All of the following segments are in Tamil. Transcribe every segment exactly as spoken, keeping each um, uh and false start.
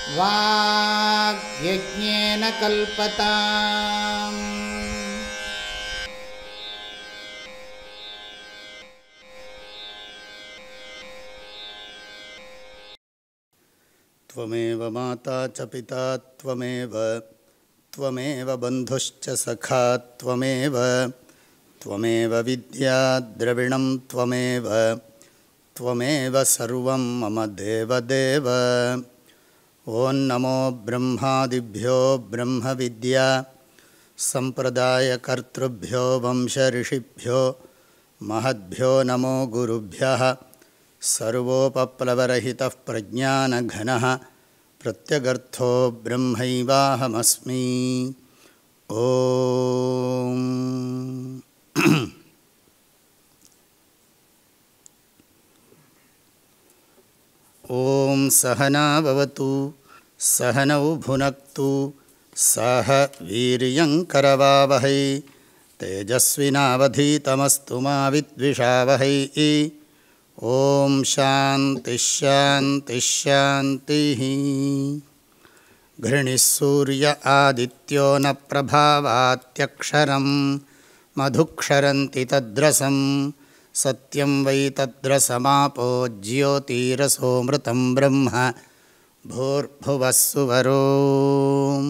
வாக்யஜ்ஞேன கல்பதாம். த்வமேவ மாதா ச பிதா த்வமேவ த்வமேவ பந்துஷ்ச சகா த்வமேவ த்வமேவ வித்யா த்ரவிணம் த்வமேவ த்வமேவ சர்வம் மம தேவதேவ. ஓம் நமோ பிரம்மாதிப்யோ பிரம்ம வித்யா சம்பிரதாய கர்த்ருப்யோ வம்ச ரிஷிப்யோ மஹத்யோ நமோ குருப்யः. சர்வோபப்ளவரஹிதः பிரஜ்ஞானகணः பிரத்யகர்த்தோ பிரம்மைவாஹமஸ்மி. ஓம் ஓம் சஹனா பவது சஹனௌ புனக்து சஹ வீரியங்கரவாவஹை தேஜஸ்வினாவதீதமஸ்து மா வித்விஷாவஹை. ஓம் சாந்தி ஷாந்தி ஷாந்தி. கிருணிः சூரிய ஆதித்யோ ந பிரபாவாத்யக்ஷரம் மதுக்ஷரந்தி தத்ரசம் சத்யம் வை தத்ரசமாபோ ஜ்யோதிரசோமிருதம் பிரம்ம பூர்புவः சுவரோம்.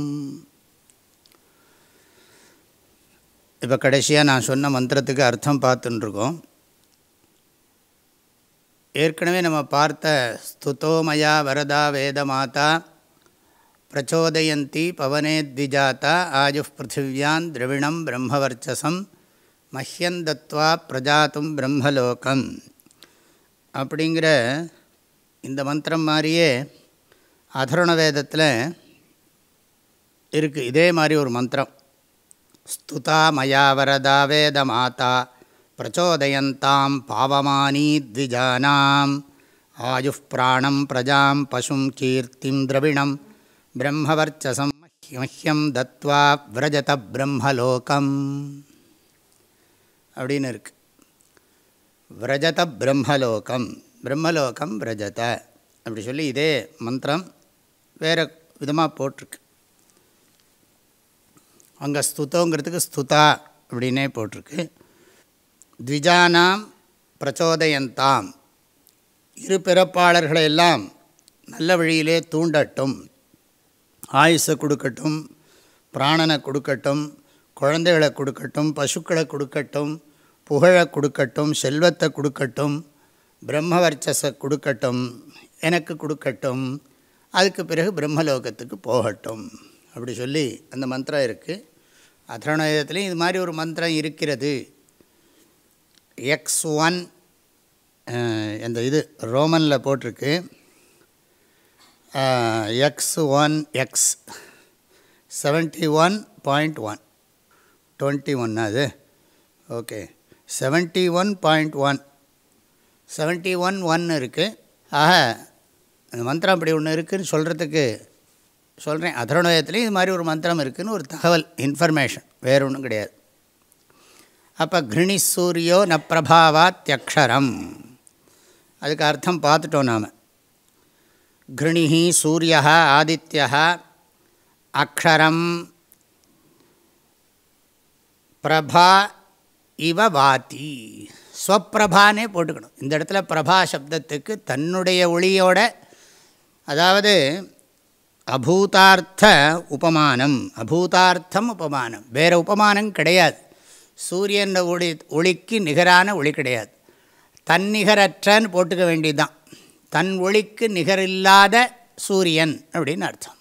இப்போ கடைசியாக நான் சொன்ன மந்திரத்துக்கு அர்த்தம் பார்த்துட்டுருக்கோம். ஏற்கனவே நம்ம பார்த்த ஸ்துதோமயா வரதா வேதமாதா பிரச்சோதயந்தி பவனே த்விஜாதா ஆயுஷ் பிருத்திவியான் திரவிணம் பிரம்மவர்ச்சசம் மஹ்யந்தத்வா பிரஜாத்தும் பிரம்மலோகம் அப்படிங்கிற இந்த மந்திரம் மாதிரியே அதர்வண வேதத்தில் இருக்குது. இதே மாதிரி ஒரு மந்திரம், ஸ்துதா மயா வரதா வேதமாதா பிரச்சோதயந்தாம் பாவமானீ த்விஜானாம் ஆயுஷ் பிராணம் பிரஜாம் பசும் கீர்த்திம் திரவிணம் பிரம்மவர்ச்சசம் மஹ்யம் தத்வா விரஜத பிரம்மலோகம் அப்படின்னு இருக்கு. விரஜத பிரம்மலோகம், பிரம்மலோகம் விரஜத அப்படி சொல்லி இதே மந்திரம் வேறு விதமாக போட்டிருக்கு. அங்கே ஸ்துதோங்கிறதுக்கு ஸ்துதா அப்படின்னே போட்டிருக்கு. த்விஜானாம் பிரச்சோதயந்தாம், இரு பிறப்பாளர்களையெல்லாம் நல்ல வழியிலே தூண்டட்டும், ஆயுசை கொடுக்கட்டும், பிராணனை கொடுக்கட்டும், குழந்தைகளை கொடுக்கட்டும், பசுக்களை கொடுக்கட்டும், புகழை கொடுக்கட்டும், செல்வத்தை கொடுக்கட்டும், பிரம்மவர்ச்சஸை கொடுக்கட்டும், எனக்கு கொடுக்கட்டும், அதுக்கு பிறகு பிரம்மலோகத்துக்கு போகட்டும் அப்படி சொல்லி அந்த மந்திரம் இருக்குது. அதர்வணவேதத்துலேயும் இது மாதிரி ஒரு மந்திரம் இருக்கிறது. எக்ஸ் ஒன் அந்த இது ரோமனில் போட்டிருக்கு. X one X seventy one point one twenty one அது okay seventy one point one seventy one one இருக்குது. ஆக அந்த மந்திரம் அப்படி ஒன்று இருக்குதுன்னு சொல்கிறதுக்கு சொல்கிறேன். அதர்வணவேதத்துலேயும் இது மாதிரி ஒரு மந்திரம் இருக்குதுன்னு ஒரு தகவல், இன்ஃபர்மேஷன், வேறு ஒன்றும் கிடையாது. அப்போ கிருணி சூரியோ ந பிரபாவாத்யக்ஷரம், அதுக்கு அர்த்தம் பார்த்துட்டோம் நாம். கிருணிஹி சூரிய ஆதித்யா அக்ஷரம் பிரபா இவ வாதி. ஸ்வப்பிரபானே போட்டுக்கணும். இந்த இடத்துல பிரபா சப்தத்துக்கு தன்னுடைய ஒளியோட, அதாவது அபூதார்த்த உபமானம், அபூதார்த்தம் உபமானம், வேறு உபமானம் கிடையாது. சூரியன் ஒளி ஒளிக்கு நிகரான ஒளி கிடையாது. தன்னிகரற்றன்னு போட்டுக்க வேண்டியதுதான். தன் ஒளிக்கு நிகரில்லாத சூரியன் அப்படின்னு அர்த்தம்.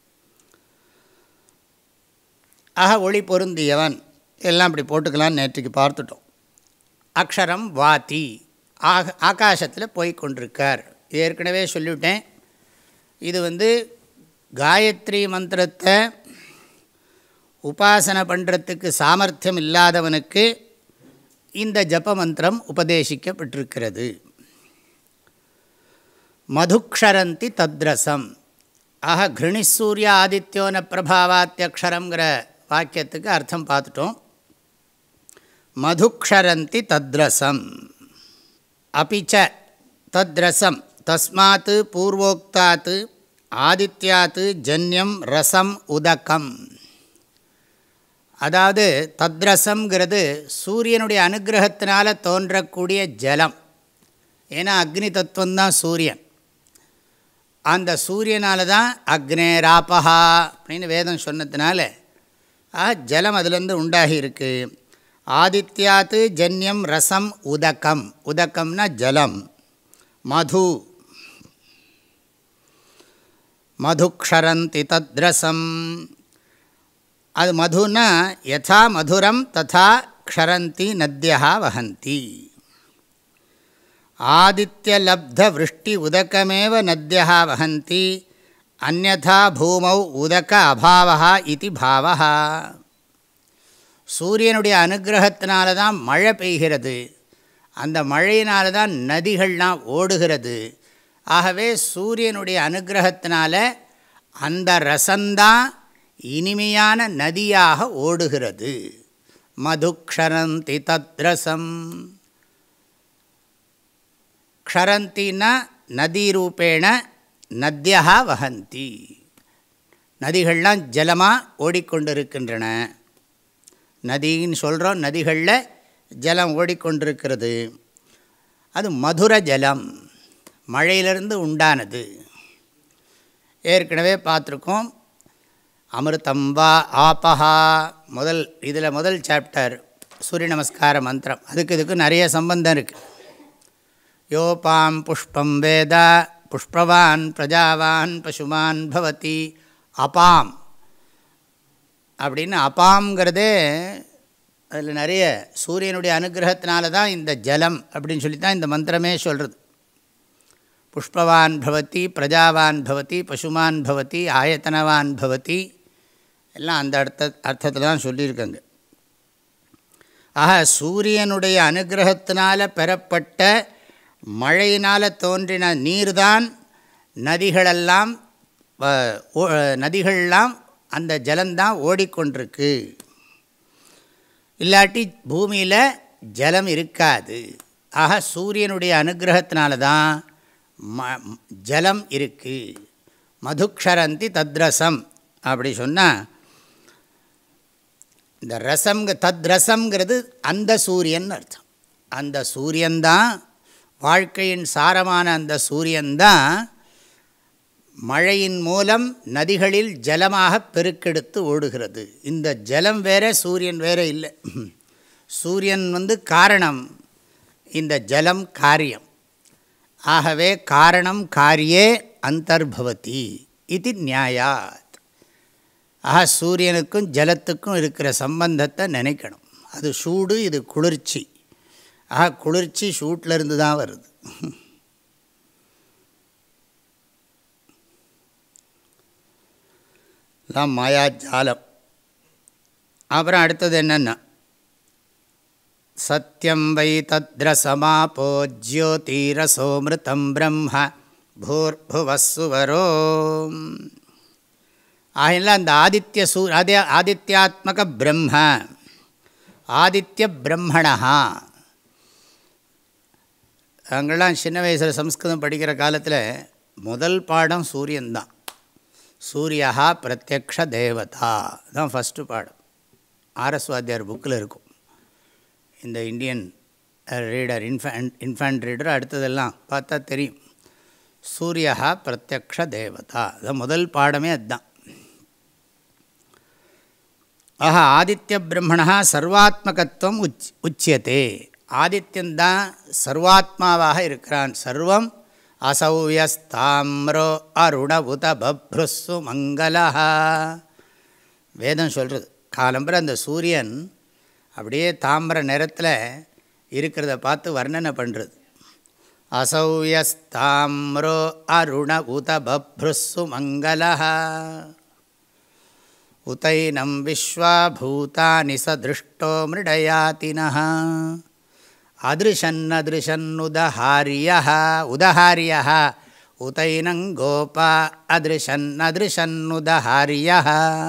ஆக ஒளி பொருந்தியவன் எல்லாம் அப்படி போட்டுக்கலான்னு நேற்றுக்கு பார்த்துட்டோம். அக்ஷரம் வாதி, ஆக ஆகாசத்தில் போய் கொண்டிருக்கார். ஏற்கனவே சொல்லிவிட்டேன். இது வந்து காயத்ரி மந்திரத்தை உபாசனை பண்ணுறதுக்கு சாமர்த்தியம் இல்லாதவனுக்கு இந்த ஜப மந்திரம் உபதேசிக்கப்பட்டிருக்கிறது. மதுக்ஷரந்தி தத்ரசம். ஆக கிருணிசூரிய ஆதித்யோன பிரபாவாத்யக்ஷரங்கிற வாக்கியத்துக்கு அர்த்தம் பார்த்துட்டோம். மதுக்ஷரந்தி தத்ரசம். அபிச்ச தத்ரசம் தஸ்மாத் பூர்வோக்தாத் ஆதித்யாத்து ஜன்யம் ரசம் உதகம். அதாவது தத்ரசம்ங்கிறது சூரியனுடைய அனுகிரகத்தினால தோன்றக்கூடிய ஜலம். ஏன்னா அக்னி தத்துவம்தான் சூரியன். அந்த சூரியனால தான் அக்னேராபஹா அப்படின்னு வேதம் சொன்னதுனால ஆ ஜலம் அதுலேருந்து உண்டாகி இருக்கு. ஆதித்யாத்து ஜன்யம் ரசம் உதகம். உதகம்னா ஜலம். மது மதுக்ஷரந்தி தத்ரசம். அது மதுனா யதா மதுரம் ததா க்ஷரந்தி நத்யா வஹந்தி. ஆதித்யலப்த விருஷ்டி உதகமேவ நத்யா வஹந்தி அந்யதா பூமௌ உதக அபாவா இதி பாவः. சூரியனுடைய அனுகிரகத்தினால தான் மழை பெய்கிறது. அந்த மழையினால தான் நதிகள்லாம் ஓடுகிறது. ஆகவே சூரியனுடைய அனுகிரகத்தினால அந்த ரசந்தான் இனிமையான நதியாக ஓடுகிறது. மதுக்ஷரந்தி தத்ரசம். க்ஷரந்தின்னா நதி ரூபேண நத்யா வஹந்தி. நதிகள்லாம் ஜலமாக ஓடிக்கொண்டிருக்கின்றன. நதின்னு சொல்கிறோம், நதிகளில் ஜலம் ஓடிக்கொண்டிருக்கிறது. அது மதுர ஜலம், மழையிலிருந்து உண்டானது. ஏற்கனவே பார்த்துருக்கோம். அமிர்தம் வா ஆபஹா முதல் இதில் முதல் சாப்டர் சூரிய நமஸ்கார மந்திரம். அதுக்கு இதுக்கு நிறைய சம்பந்தம் இருக்குது. யோபாம் புஷ்பம் வேத புஷ்பவான் பிரஜாவான் பசுமான் பவதி அபாம் அப்படின்னு. அபாம்ங்கிறதே அதில் நிறைய சூரியனுடைய அனுகிரகத்தினால தான் இந்த ஜலம் அப்படின்னு சொல்லி தான் இந்த மந்திரமே சொல்கிறது. புஷ்பவான் பவதி பிரஜாவான் பவதி பசுமான் பவதி ஆயத்தனவான் பவதி எல்லாம் அந்த அர்த்த அர்த்தத்தில் தான் சொல்லியிருக்காங்க. ஆக சூரியனுடைய அனுகிரகத்தினால் பெறப்பட்ட மழையினால் தோன்றின நீர்தான் நதிகளெல்லாம் நதிகளெல்லாம் அந்த ஜலந்தான் ஓடிக்கொண்டிருக்கு. இல்லாட்டி பூமியில் ஜலம் இருக்காது. ஆக சூரியனுடைய அனுகிரகத்தினால தான் ம ஜலம் இருக்குது. மதுக்ஷரந்தி தத்ரசம் அப்படி சொன்னால் இந்த ரசம் தத்ரசம்ங்கிறது அந்த சூரியன் அர்த்தம். அந்த சூரியன்தான் வாழ்க்கையின் சாரமான அந்த சூரியன்தான் மழையின் மூலம் நதிகளில் ஜலமாக பெருக்கெடுத்து ஓடுகிறது. இந்த ஜலம் வேற சூரியன் வேற இல்லை. சூரியன் வந்து காரணம், இந்த ஜலம் காரியம். ஆகவே காரணம் காரியே அந்தர்பவதி இது நியாயாத். ஆக சூரியனுக்கும் ஜலத்துக்கும் இருக்கிற சம்பந்தத்தை நினைக்கணும். அது சூடு, இது குளிர்ச்சி. ஆக குளிர்ச்சி சூட்டிலிருந்து தான் வருது. எல்லாம் மாயாஜாலம். அப்புறம் அடுத்தது என்னென்னா சத்யம் வை தத்ரசமாபோ ஜ்யோதிரசோமிருதம் பிரம்ம பூர்புவஸ்ஸுவரோ. ஆகினால அந்த ஆதித்ய சூ ஆதி ஆதித்யாத்மக பிரம்ம ஆதித்ய பிரம்மணா. அங்கெல்லாம் சின்ன வயசில் சம்ஸ்கிருதம் படிக்கிற காலத்தில் முதல் பாடம் சூரியன்தான். சூரியா பிரத்யக்ஷ தேவதா தான் ஃபஸ்ட்டு பாடம். ஆர்எஸ் வாத்தியார் புக்கில் இருக்கும். இந்த Indian reader infant infant reader அடுத்ததெல்லாம் பார்த்தா தெரியும். சூரியா பிரத்யக்ஷ தேவதா அதான் முதல் பாடமே அதுதான். ஆஹ ஆதித்ய பிரம்மணா சர்வாத்மகத்துவம் உச் உச்சியதே. ஆதித்யந்தான் சர்வாத்மாவாக இருக்கிறான். சர்வம் அசௌயஸ்தாம்ரோ அருண உத பப்ருஸ்ஸு மங்களா. வேதம் சொல்கிறது. காலம்புற அந்த சூரியன் அப்படியே தாமிர நிறத்தில் இருக்கிறத பார்த்து வர்ணனை பண்ணுறது. அசௌயஸ்தாம்ரோ அருண உத பப்ருஸ்ஸு மங்களா. உதைனம் விஸ்வா பூதானி சதிருஷ்டோ மிருடயாதினஹ அதிருஷன்னதிருஷன்னுதஹாரியஹ. உதஹாரியஹ உதைனங்கோபா அதிருஷன்னதிருஷன்னுதஹாரியஹ.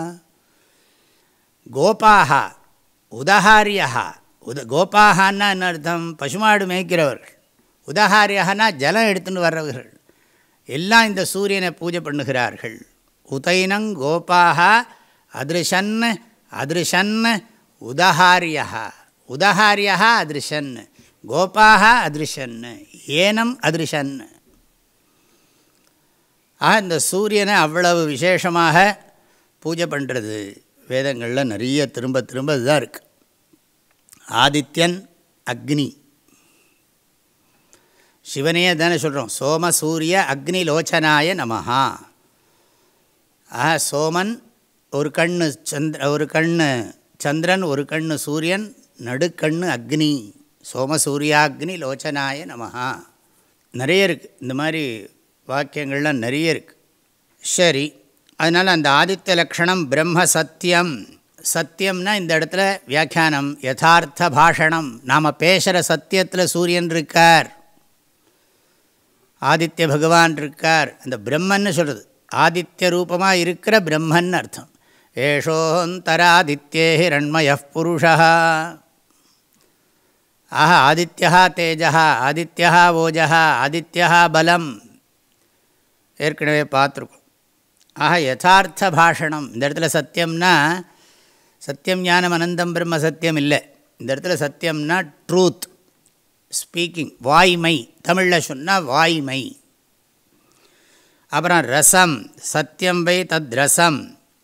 கோபாஹ உதஹாரியஹ. உத கோபாஹான்னா என்ன அர்த்தம்? பசுமாடு மேய்க்கிறவர்கள். உதஹாரியஹனா ஜலம் எடுத்துன்னு வர்றவர்கள். எல்லாம் இந்த சூரியனை பூஜை பண்ணுகிறார்கள். உதைனங் கோபாக அதிருஷன் அதிருஷன் உதஹாரியா உதஹாரியா அதிருஷன் கோபாக அதிருஷன் ஏனம் அதிருஷன். ஆக இந்த சூரியனை அவ்வளவு விசேஷமாக பூஜை பண்ணுறது வேதங்களில் நிறைய திரும்ப திரும்ப இதுதான் இருக்குது. ஆதித்யன் அக்னி, சிவனையே தானே சொல்கிறோம். சோம சூரிய அக்னி லோச்சனாய நமஹா. ஆஹா, சோமன் ஒரு கண்ணு சந்திர ஒரு கண்ணு சந்திரன், ஒரு கண்ணு சூரியன், நடுக்கண்ணு அக்னி. சோம சூர்யாக்னி லோச்சனாய நமஹா. நிறைய இருக்குது இந்த மாதிரி வாக்கியங்கள்லாம் நிறைய இருக்குது. சரி, அதனால் அந்த ஆதித்ய லக்ஷணம் பிரம்ம சத்தியம். சத்தியம்னா இந்த இடத்துல வியாக்கியானம் யதார்த்த பாஷணம். நாம் பேசுகிற சத்தியத்தில் சூரியன் இருக்கார், ஆதித்ய பகவான் இருக்கார். அந்த பிரம்மன்னு சொல்கிறது ஆதித்ய ரூபமாக இருக்கிற பிரம்மன் அர்த்தம். ஏஷோந்தராதித்யே ஹிரண்மய புருஷா. ஆஹா, ஆதித்யா தேஜா, ஆதித்யா ஓஜா, ஆதித்யா பலம் ஏற்கனவே பார்த்துருக்கோம். ஆஹா, யதார்த்த பாஷணம். இந்த இடத்துல சத்தியம்னா சத்தியம் ஞானம் அனந்தம் பிரம்ம சத்தியம் இல்லை. இந்த இடத்துல சத்தியம்னா ட்ரூத் ஸ்பீக்கிங், வாய்மை. தமிழில் சொன்னால் வாய்மை. அப்புறம் ரசம், சத்தியம் வை தத் ரசம்.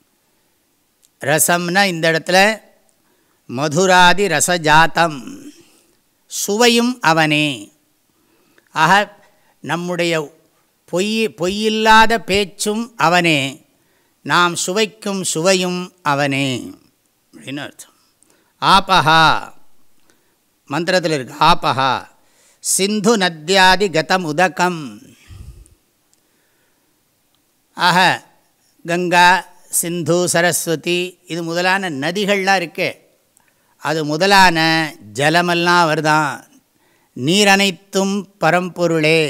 ரசம்னா இந்த இடத்துல மதுராதி ரசஜாத்தம், சுவையும் அவனே. ஆக நம்முடைய பொய் பொய்யில்லாத பேச்சும் அவனே, நாம் சுவைக்கும் சுவையும் அவனே அப்படின்னு அர்த்தம். ஆபஹா மந்திரத்தில் இருக்கு. ஆபஹா சிந்து நத்யாதி கதம் உதகம். ஆக கங்கா, சிந்து, சரஸ்வதி இது முதலான நதிகள்லாம் இருக்கே, அது முதலான ஜலமெல்லாம் வருதான். நீர் அனைத்தும் பரம்பொருளே.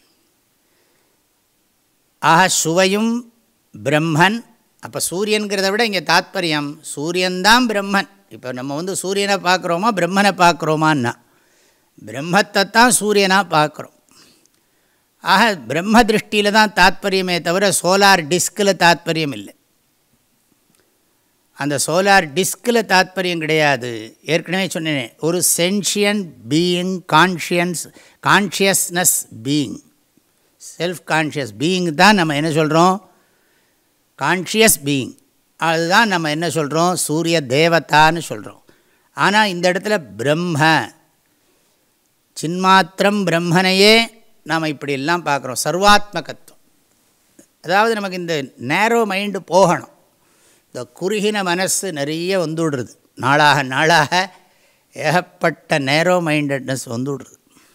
ஆக சுவையும் பிரம்மன். அப்போ சூரியன்கிறத விட இங்கே தாத்பரியம் சூரியன்தான் பிரம்மன். இப்போ நம்ம வந்து சூரியனை பார்க்குறோமா பிரம்மனை பார்க்குறோமான்னா பிரம்மத்தை தான் சூரியனாக பார்க்குறோம். ஆக பிரம்ம திருஷ்டியில் தான் தாத்பரியமே தவிர சோலார் டிஸ்கில் தாத்பரியம் இல்லை. அந்த சோலார் டிஸ்கில் தாத்பரியம் கிடையாது. ஏற்கனவே சொன்னேன், ஒரு sentient being, conscience consciousness being, self conscious being தான் நம்ம என்ன சொல்கிறோம், கான்ஷியஸ் பீயிங். அதுதான் நம்ம என்ன சொல்கிறோம், சூரிய தேவதான்னு சொல்கிறோம். ஆனால் இந்த இடத்துல பிரம்ம சின்மாத்திரம் பிரம்மனையே நாம் இப்படியெல்லாம் பார்க்குறோம். சர்வாத்மகத்துவம். அதாவது நமக்கு இந்த நேரோ மைண்டு போகணும். இந்த குறுகின மனசு நிறைய வந்துவிடுறது. நாளாக நாளாக ஏகப்பட்ட நேரோ மைண்டட்னஸ் வந்துவிடுறது.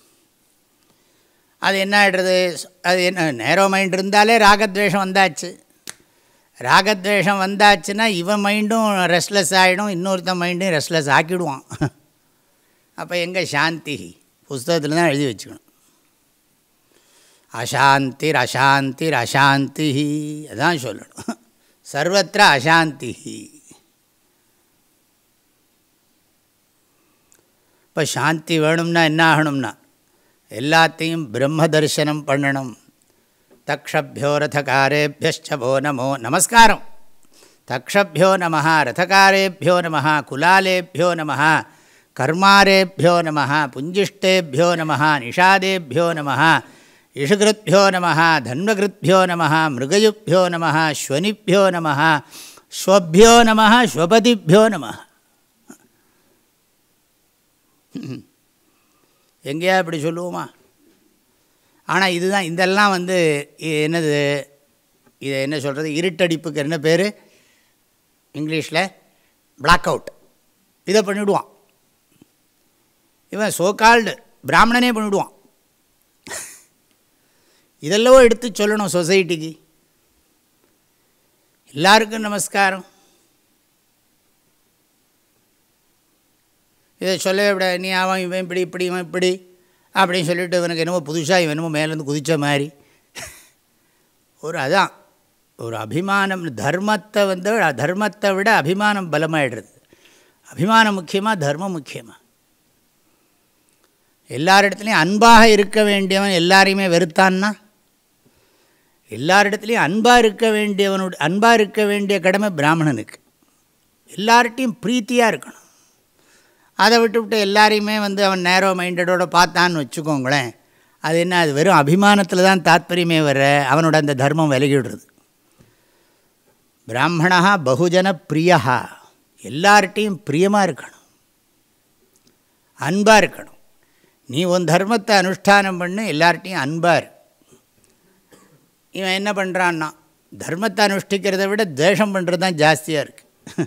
அது என்ன ஆகிடுறது, அது என்ன நேரோ மைண்ட் இருந்தாலே ராகத்வேஷம் வந்தாச்சு. ராகத்வேஷம் வந்தாச்சுன்னா இவன் மைண்டும் ரெஸ்ட்லெஸ் ஆகிடும், இன்னொருத்த மைண்டும் ரெஸ்ட்லெஸ் ஆக்கிடுவான். அப்போ எங்கே சாந்தி? புஸ்தகத்தில் தான் எழுதி வச்சுக்கணும். அசாந்திர் அசாந்திர் அசாந்தி அதான் சொல்லணும். சர்வத்திர அசாந்தி. இப்போ சாந்தி வேணும்னா என்ன ஆகணும்னா எல்லாத்தையும் பிரம்ம தரிசனம் பண்ணணும். தக்ஷபியோ ரதகாரேபியோ நமோ நமஸ்காரம். தக்ஷபியோ நம, ரதகாரேபியோ நம, குலாலேபியோ நம, கர்மாரேபியோ நம, புஞ்சிஷ்டேபியோ நம, நிஷாதேபியோ நம, இஷுகிருத்யோ நம, தன்வகிருத்யோ நம, மிருகயுபியோ நம, ஸ்வனிபியோ நம, ஸ்வபியோ நம, ஸ்வபதிபியோ நம. எங்கேயா இப்படி சொல்லுவோமா? ஆனால் இதுதான், இதெல்லாம் வந்து என்னது, இதை என்ன சொல்கிறது, இருட்டடிப்புக்கு என்ன பேர் இங்கிலீஷில், பிளாக் அவுட். இதை பண்ணிவிடுவான் இவன், சோகால்டு பிராமணனே பண்ணிவிடுவான். இதெல்லாம் எடுத்து சொல்லணும் சொசைட்டிக்கு. எல்லாருக்கும் நமஸ்காரம். இதை சொல்லவே விட நீ அவன் இவன் இப்படி இப்படி இவன் இப்படி அப்படின்னு சொல்லிவிட்டு இவனுக்கு என்னமோ புதுசாக இவன் என்னமோ மேலேருந்து குதித்த மாதிரி ஒரு அதான் ஒரு அபிமானம். தர்மத்தை வந்து தர்மத்தை விட அபிமானம் பலமாகிடுறது. அபிமானம் முக்கியமாக தர்மம் முக்கியமாக? எல்லாரிடத்துலையும் அன்பாக இருக்க வேண்டியவன் எல்லாரையுமே வெறுத்தான்னா எல்லாரிடத்துலையும் அன்பாக இருக்க வேண்டியவனுடைய அன்பாக இருக்க வேண்டிய கடமை பிராமணனுக்கு. எல்லார்ட்டையும் பிரீத்தியாக இருக்கணும். அதை விட்டு விட்டு எல்லாரையுமே வந்து அவன் நேரோ மைண்டடோடு பார்த்தான்னு வச்சுக்கோங்களேன், அது என்ன, அது வெறும் அபிமானத்தில் தான் தாத்பரியமே வர, அவனோட அந்த தர்மம் விலகிடுறது. பிராமணா பகுஜன பிரியா, எல்லார்ட்டையும் பிரியமாக இருக்கணும், அன்பாக இருக்கணும். நீ உன் தர்மத்தை அனுஷ்டானம் பண்ணு, எல்லார்ட்டையும் அன்பார். இவன் என்ன பண்ணுறான்னா, தர்மத்தை அனுஷ்டிக்கிறத விட துவேஷம் பண்ணுறது தான் ஜாஸ்தியாக இருக்குது.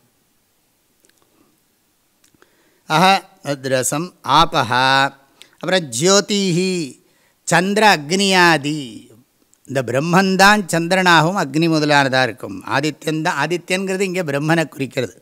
ஆஹ அத்ரசம் ஆபஹா, அப்புறம் ஜோதிஹி சந்திர அக்னியாதி, இந்த பிரம்மந்தான் சந்திரனாகவும் அக்னி முதலானதாக இருக்கும். ஆதித்யந்தான், ஆதித்யங்கிறது இங்கே பிரம்மனை குறிக்கிறது.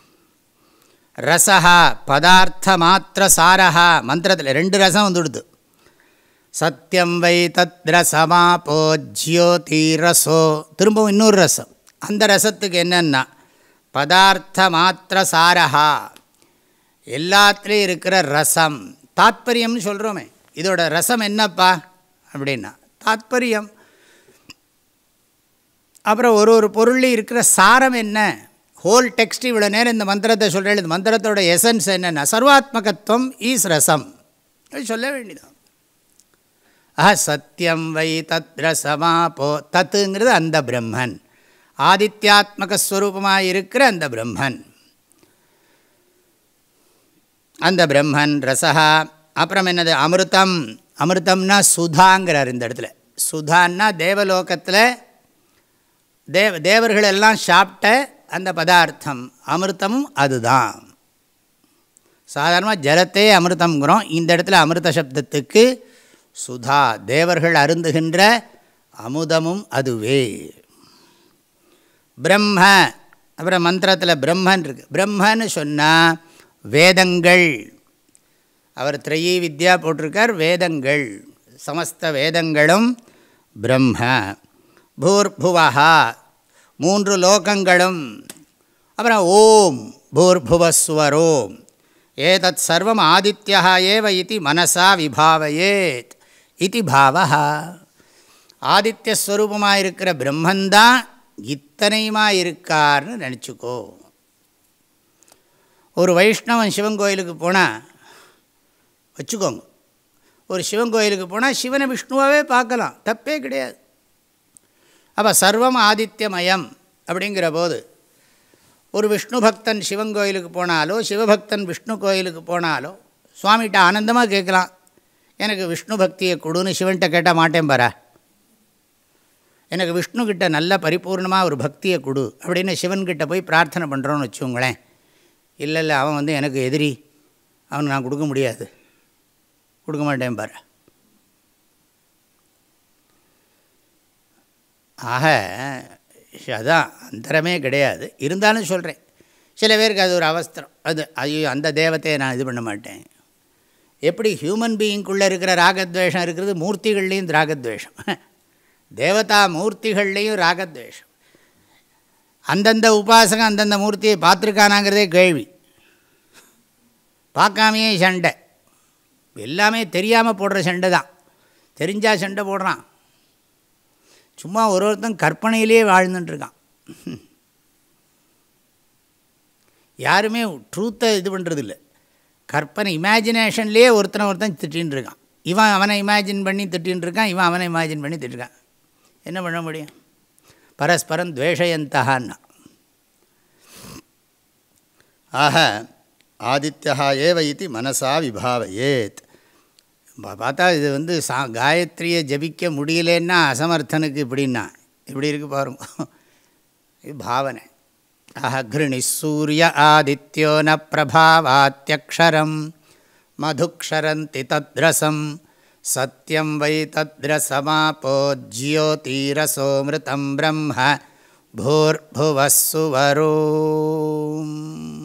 ரசஹா பதார்த்த மாத்திர சாரஹா, மந்திரத்தில் ரெண்டு ரசம் வந்துடுது. சத்தியம் வை தத்ர சமாபோ ஜ்யோதி ரசோ, திரும்பவும் இன்னொரு ரசம். அந்த ரசத்துக்கு என்னென்னா பதார்த்த மாத்திர சாரஹா, எல்லாத்துலேயும் இருக்கிற ரசம். தாத்பரியம்னு சொல்கிறோமே, இதோட ரசம் என்னப்பா அப்படின்னா தாத்பரியம். அப்புறம் ஒரு ஒரு பொருள்லையும் இருக்கிற சாரம் என்ன, ஹோல் டெக்ஸ்ட். இவ்வளோ நேரம் இந்த மந்திரத்தை சொல்கிறேன், இந்த மந்திரத்தோட எசன்ஸ் என்னென்னா சர்வாத்மகத்துவம் ஈஸ் ரசம் சொல்ல வேண்டியதான். ஆஹா சத்தியம் வை தத்ர சமாபோ, தத்துங்கிறது அந்த பிரம்மன், ஆதித்யாத்மகஸ்வரூபமாக இருக்கிற அந்த பிரம்மன், அந்த பிரம்மன் ரசஹா. அப்புறம் என்னது, அமிர்தம். அமிர்தம்னா சுதாங்கிறார் இந்த இடத்துல. சுதான்னா தேவலோகத்தில் தேவ தேவர்கள் எல்லாம் சாப்பிட்ட அந்த பதார்த்தம், அமிர்தமும் அதுதான். சாதாரணமாக ஜலத்தையே அமிர்தம்ங்கிறோம், இந்த இடத்துல அமிர்த சப்தத்துக்கு சுதா, தேவர்கள் அருந்துகின்ற அமுதமும் அதுவே. பிரம்ம, அப்புறம் மந்திரத்தில் பிரம்மன் இருக்கு. பிரம்மன்னு சொன்னால் வேதங்கள். அவர் த்ரையீ வித்யா போட்டிருக்கார், வேதங்கள், சமஸ்த வேதங்களும் பிரம்ம. பூர்புவஹா, மூன்று லோகங்களும். அப்புறம் ஓம் பூர்புவஸ்வரோம், ஏதத் சர்வம் ஆதித்யா ஏவ இதி மனசா விபாவயேத் இதி பாவஹா. ஆதித்யஸ்வரூபமாக இருக்கிற பிரம்மந்தான் இத்தனையுமா இருக்கார்னு நினச்சிக்கோ. ஒரு வைஷ்ணவன் சிவன் கோயிலுக்கு போனால் வச்சுக்கோங்க, ஒரு சிவன் கோயிலுக்கு போனால் சிவனை விஷ்ணுவாகவே பார்க்கலாம், தப்பே கிடையாது. அப்போ சர்வம் ஆதித்யமயம் அப்படிங்கிற போது ஒரு விஷ்ணு பக்தன் சிவன் கோயிலுக்கு போனாலோ சிவபக்தன் விஷ்ணு கோயிலுக்கு போனாலோ சுவாமிகிட்ட ஆனந்தமாக கேட்கலாம், எனக்கு விஷ்ணு பக்தியை கொடுன்னு. சிவன்கிட்ட கேட்டால் மாட்டேன் பாரா, எனக்கு விஷ்ணுக்கிட்ட நல்ல பரிபூர்ணமாக ஒரு பக்தியை கொடு அப்படின்னு சிவன்கிட்ட போய் பிரார்த்தனை பண்ணுறோன்னு வச்சுக்கோங்களேன். இல்லை இல்லை அவன் வந்து எனக்கு எதிரி, அவனுக்கு நான் கொடுக்க முடியாது, கொடுக்க மாட்டேன் பாரு. ஆக அதான் அந்தரமே கிடையாது. இருந்தாலும் சொல்கிறேன், சில பேருக்கு அது ஒரு அவஸ்திரம், அது ஐயோ அந்த தேவத்தையை நான் இது பண்ண மாட்டேன். எப்படி ஹியூமன் பீயிங்குள்ளே இருக்கிற ராகத்வேஷம் இருக்கிறது, மூர்த்திகள்லேயும் ராகத்வேஷம், தேவதா மூர்த்திகள்லேயும் ராகத்வேஷம். அந்தந்த உபாசகம் அந்தந்த மூர்த்தியை பார்த்துருக்கானாங்கிறதே கேள்வி. பார்க்காமையே சண்டை, எல்லாமே தெரியாமல் போடுற சண்டை தான். தெரிஞ்சால் சண்டை போடுறான். சும்மா ஒரு ஒருத்தன் கற்பனையிலே வாழ்ந்துட்டுருக்கான். யாருமே ட்ரூத்தை இது பண்ணுறதில்ல, கற்பனை இமேஜினேஷன்லேயே ஒருத்தனை ஒருத்தன் திட்டின்னு இருக்கான். இவன் அவனை இமேஜின் பண்ணி திட்டின்னு இருக்கான், இவன் அவனை இமேஜின் பண்ணி திட்டிருக்கான். என்ன பண்ண முடியும்? பரஸ்பரம் துவேஷயந்தகான்னா. ஆக ஆதித்யா ஏவ இதி மனசா விபாவயேத். பார்த்தா இது வந்து சா காயத்ரியை ஜபிக்க முடியலன்னா அசமர்த்தனுக்கு இப்படின்னா இப்படி இருக்கு பாருங்க, இது பாவனை. அஹ்ருணி சூரிய ஆதித்யோ ந பிரபாவாத்யக்ஷரம் மதுக்ஷரந்தி தத்ரசம் சத்யம் வை தத்ரசமாபோ ஜ்யோதிரசோமிருதம் பிரம்ம பூர்புவஸ்ஸுவரோம்.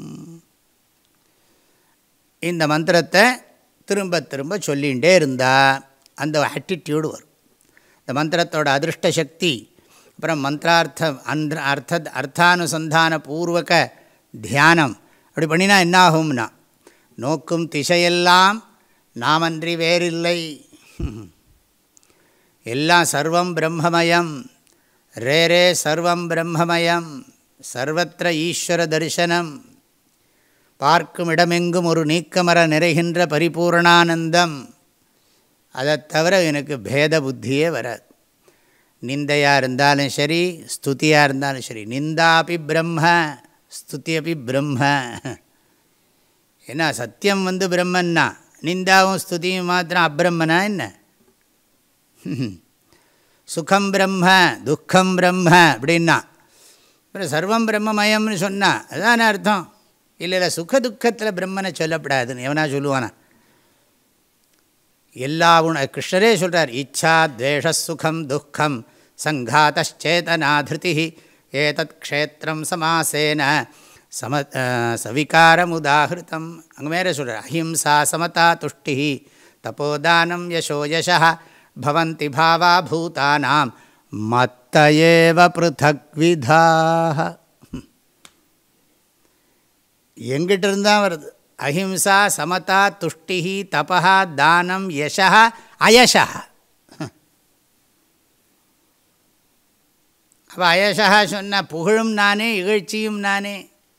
இந்த மந்திரத்தை திரும்ப திரும்ப சொல்லிகிட்டே இருந்தால் அந்த ஆட்டிடியூடு வரும். இந்த மந்திரத்தோட அதிருஷ்ட சக்தி, அப்புறம் மந்திரார்த்த அந்த அர்த்த அர்த்தானுசந்தான பூர்வக தியானம் அப்படி பண்ணினா என்ன ஆகும்னா, நோக்கும் திசையெல்லாம் நாமன்றி வேறில்லை. எல்லாம் சர்வம் பிரம்மமயம், ரே ரே சர்வம் பிரம்மமயம், சர்வத்திர ஈஸ்வர தரிசனம், பார்க்கும் இடமெங்கும் ஒரு நீக்கமர நிறைகின்ற பரிபூர்ணானந்தம். அதை தவிர எனக்கு பேத புத்தியே வராது. நிந்தையாக இருந்தாலும் சரி, ஸ்துதியாக இருந்தாலும் சரி. நிந்தாபி பிரம்ம, ஸ்துதியபி பிரம்ம. ஏன்னா சத்தியம் வந்து பிரம்மன்னா, நிந்தாவும் ஸ்துதியும் மாத்திரம் அப்ரம்மனா என்ன? சுகம் பிரம்ம, துக்கம் பிரம்ம அப்படின்னா அப்புறம் சர்வம் பிரம்மமயம்னு சொன்னால் அதுதானே அர்த்தம். இல்லை இல்லை, சுக துக்கத்தில் பிரம்மனை சொல்லப்படாதுன்னு எவனா சொல்லுவானா? எல்லா உண கிருஷ்ணரே சொல்கிறார், இச்சா துவேஷ சுகம் துக்கம் சங்காத்தேதனாதிருதி ஏதத் க்ஷேத்திரம் சமாசேன சம சவிகாரம் உதாகிருத்தம். அங்கே மேலே சொல்கிறார், அஹிம்சா சமதா துஷ்டி தபோதானம் யசோ யசः பவந்தி பாவா பூதானாம் மத்த ஏவ பிருதக்விதாக. எங்கிட்ட இருந்தால் வருது. அஹிம்சா சமதா துஷ்டி தபா தானம் யசः அயசः. அப்போ அயசா சொன்ன புகழும் நானே, இகழ்ச்சியும் நானே.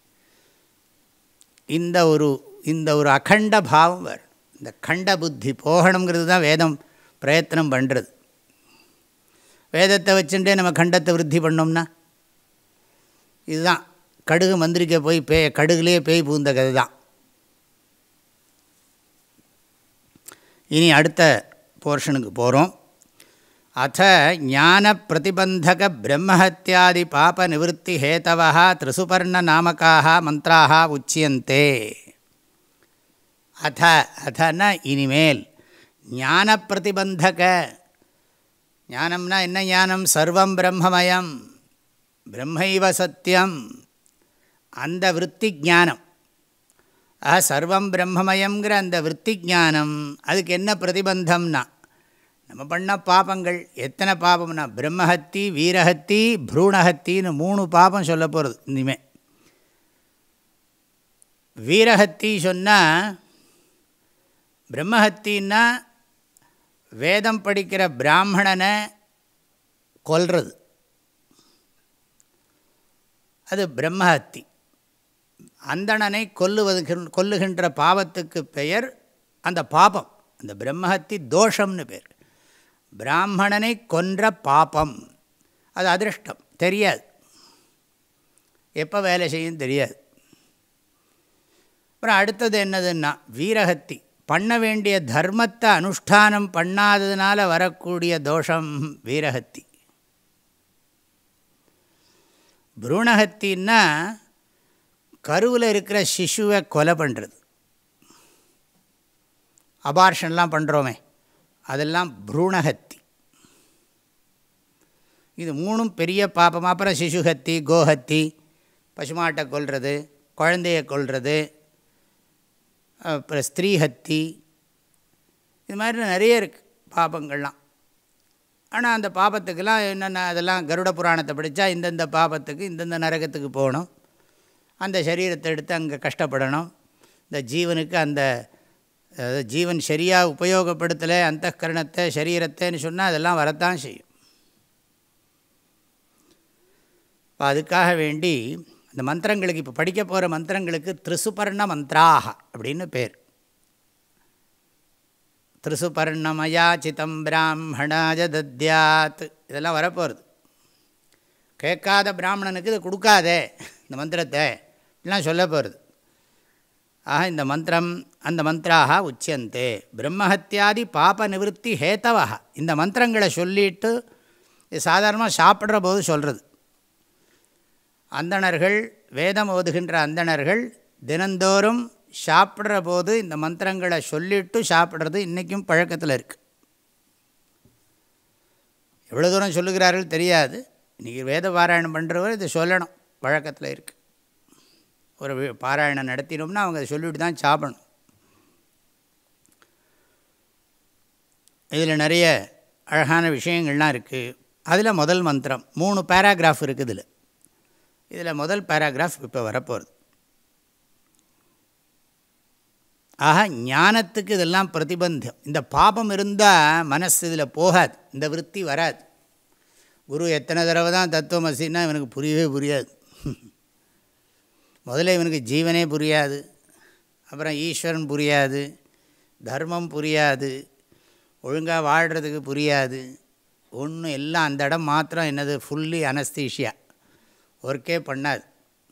இந்த ஒரு இந்த ஒரு அகண்ட பாவம் வரும். இந்த கண்ட புத்தி போகணுங்கிறது தான் வேதம் பிரயத்தனம் பண்ணுறது. வேதத்தை வச்சுட்டே நம்ம கண்டத்தை விருத்தி பண்ணோம்னா இதுதான் கடுகு மந்திரிக்க போய் பே கடுகுலேயே பேய் பூந்த கதை தான். இனி அடுத்த போர்ஷனுக்கு போகிறோம். அத ஞான பிரதிபந்தக பிரம்மஹத்யாதி பாப நிவத்தி ஹேதவः திரிசுபர்ண நாமகாः மந்த்ராः உச்சியந்தே. அத அதன இனிமேல் ஞான பிரதிபந்தக. ஞானம்னா என்ன ஞானம்? சர்வம் பிரம்மமயம், பிரம்மைவ சத்தியம், அந்த விருத்தி ஞானம். ஆ சர்வம் பிரம்மமயங்கிற அந்த விருத்தி ஞானம், அதுக்கு என்ன பிரதிபந்தம்னா நம்ம பண்ண பாபங்கள். எத்தனை பாபம்னா பிரம்மஹத்தி, வீரஹத்தி, ப்ரூணஹத்தின்னு மூணு பாபம் சொல்ல போகிறது இனிமேல். வீரஹத்தி சொன்னால், பிரம்மஹத்தின்னா வேதம் படிக்கிற பிராமணனை கொல்றது, அது பிரம்மஹத்தி. அந்தணனை கொல்லுவது கொல்லுகின்ற பாவத்துக்கு பெயர் அந்த பாபம். அந்த பிரம்மஹத்தி தோஷம்னு பேர். பிராமணனை கொன்ற பாபம், அது அதிருஷ்டம், தெரியாது, எப்போ வேலை செய்யும் தெரியாது. அப்புறம் அடுத்தது என்னதுன்னா வீரஹத்தி, பண்ண வேண்டிய தர்மத்தை அனுஷ்டானம் பண்ணாததுனால வரக்கூடிய தோஷம் வீரஹத்தி. ப்ரூணஹத்தின்னா கருவில் இருக்கிற சிசுவை கொலை பண்ணுறது, அபார்ஷன்லாம் பண்ணுறோமே அதெல்லாம் ப்ரூணஹத்தி. இது மூணும் பெரிய பாபம். அப்புறம் சிசுஹத்தி, கோஹத்தி, பசுமாட்டை கொல்வது, குழந்தைய கொல்வது, அப்புறம் ஸ்திரீஹத்தி, இது மாதிரி நிறைய இருக்குது பாபங்கள்லாம். ஆனால் அந்த பாபத்துக்கெல்லாம் என்னென்ன, அதெல்லாம் கருட புராணத்தை படித்தா இந்தந்த பாபத்துக்கு இந்தந்த நரகத்துக்கு போகணும், அந்த சரீரத்தை எடுத்து அங்கே கஷ்டப்படணும், இந்த ஜீவனுக்கு அந்த ஜீவன் சரியாக உபயோகப்படுத்தலை அந்த கரணத்தை சரீரத்தைன்னு சொன்னால் அதெல்லாம் வரத்தான் செய்யும். இப்போ அதுக்காக வேண்டி இந்த மந்திரங்களுக்கு, இப்போ படிக்க போகிற மந்திரங்களுக்கு திரிசுபர்ண மந்த்ராக அப்படின்னு பேர். திரிசுபர்ணமயா சிதம் பிராமணாஜ தத்யாத், இதெல்லாம் வரப்போகிறது. கேட்காத பிராமணனுக்கு இது கொடுக்காதே இந்த மந்திரத்தை இப்படிலாம் சொல்ல போகிறது. ஆக இந்த மந்திரம், அந்த மந்த்ராக உச்சியந்தே பிரம்மஹத்யாதி பாப நிவத்தி ஹேத்தவா. இந்த மந்திரங்களை சொல்லிட்டு இது சாதாரணமாக சாப்பிட்ற போது சொல்கிறது. அந்தணர்கள், வேதம் ஓதுகின்ற அந்தணர்கள் தினந்தோறும் சாப்பிட்ற போது இந்த மந்திரங்களை சொல்லிட்டு சாப்பிட்றது இன்றைக்கும் பழக்கத்தில் இருக்குது. எவ்வளோ தூரம் சொல்லுகிறார்கள் தெரியாது. இன்றைக்கி வேத பாராயணம் பண்ணுறவர் இதை சொல்லணும், வழக்கத்தில் இருக்குது. ஒரு பாராயணம் நடத்தினோம்னா அவங்க அதை சொல்லிவிட்டு தான் சாப்பிடணும். இதில் நிறைய அழகான விஷயங்கள்லாம் இருக்குது. அதில் முதல் மந்திரம் மூணு பேராகிராஃப் இருக்குது. இதில் இதில் முதல் பேராகிராஃப் இப்போ வரப்போகிறது. ஆக ஞானத்துக்கு இதெல்லாம் பிரதிபந்தம். இந்த பாபம் இருந்தால் மனசு இதில் போகாது, இந்த விருத்தி வராது. குரு எத்தனை தடவை தான் தத்துவமசின்னா இவனுக்கு புரியவே புரியாது. முதல்ல இவனுக்கு ஜீவனே புரியாது, அப்புறம் ஈஸ்வரன் புரியாது, தர்மம் புரியாது, ஒழுங்காக வாழ்கிறதுக்கு புரியாது, ஒன்றும் எல்லாம் அந்த இடம் மாத்திரம் என்னது ஃபுல்லி அனஸ்தீஷியா, ஒர்க்கே பண்ணாது,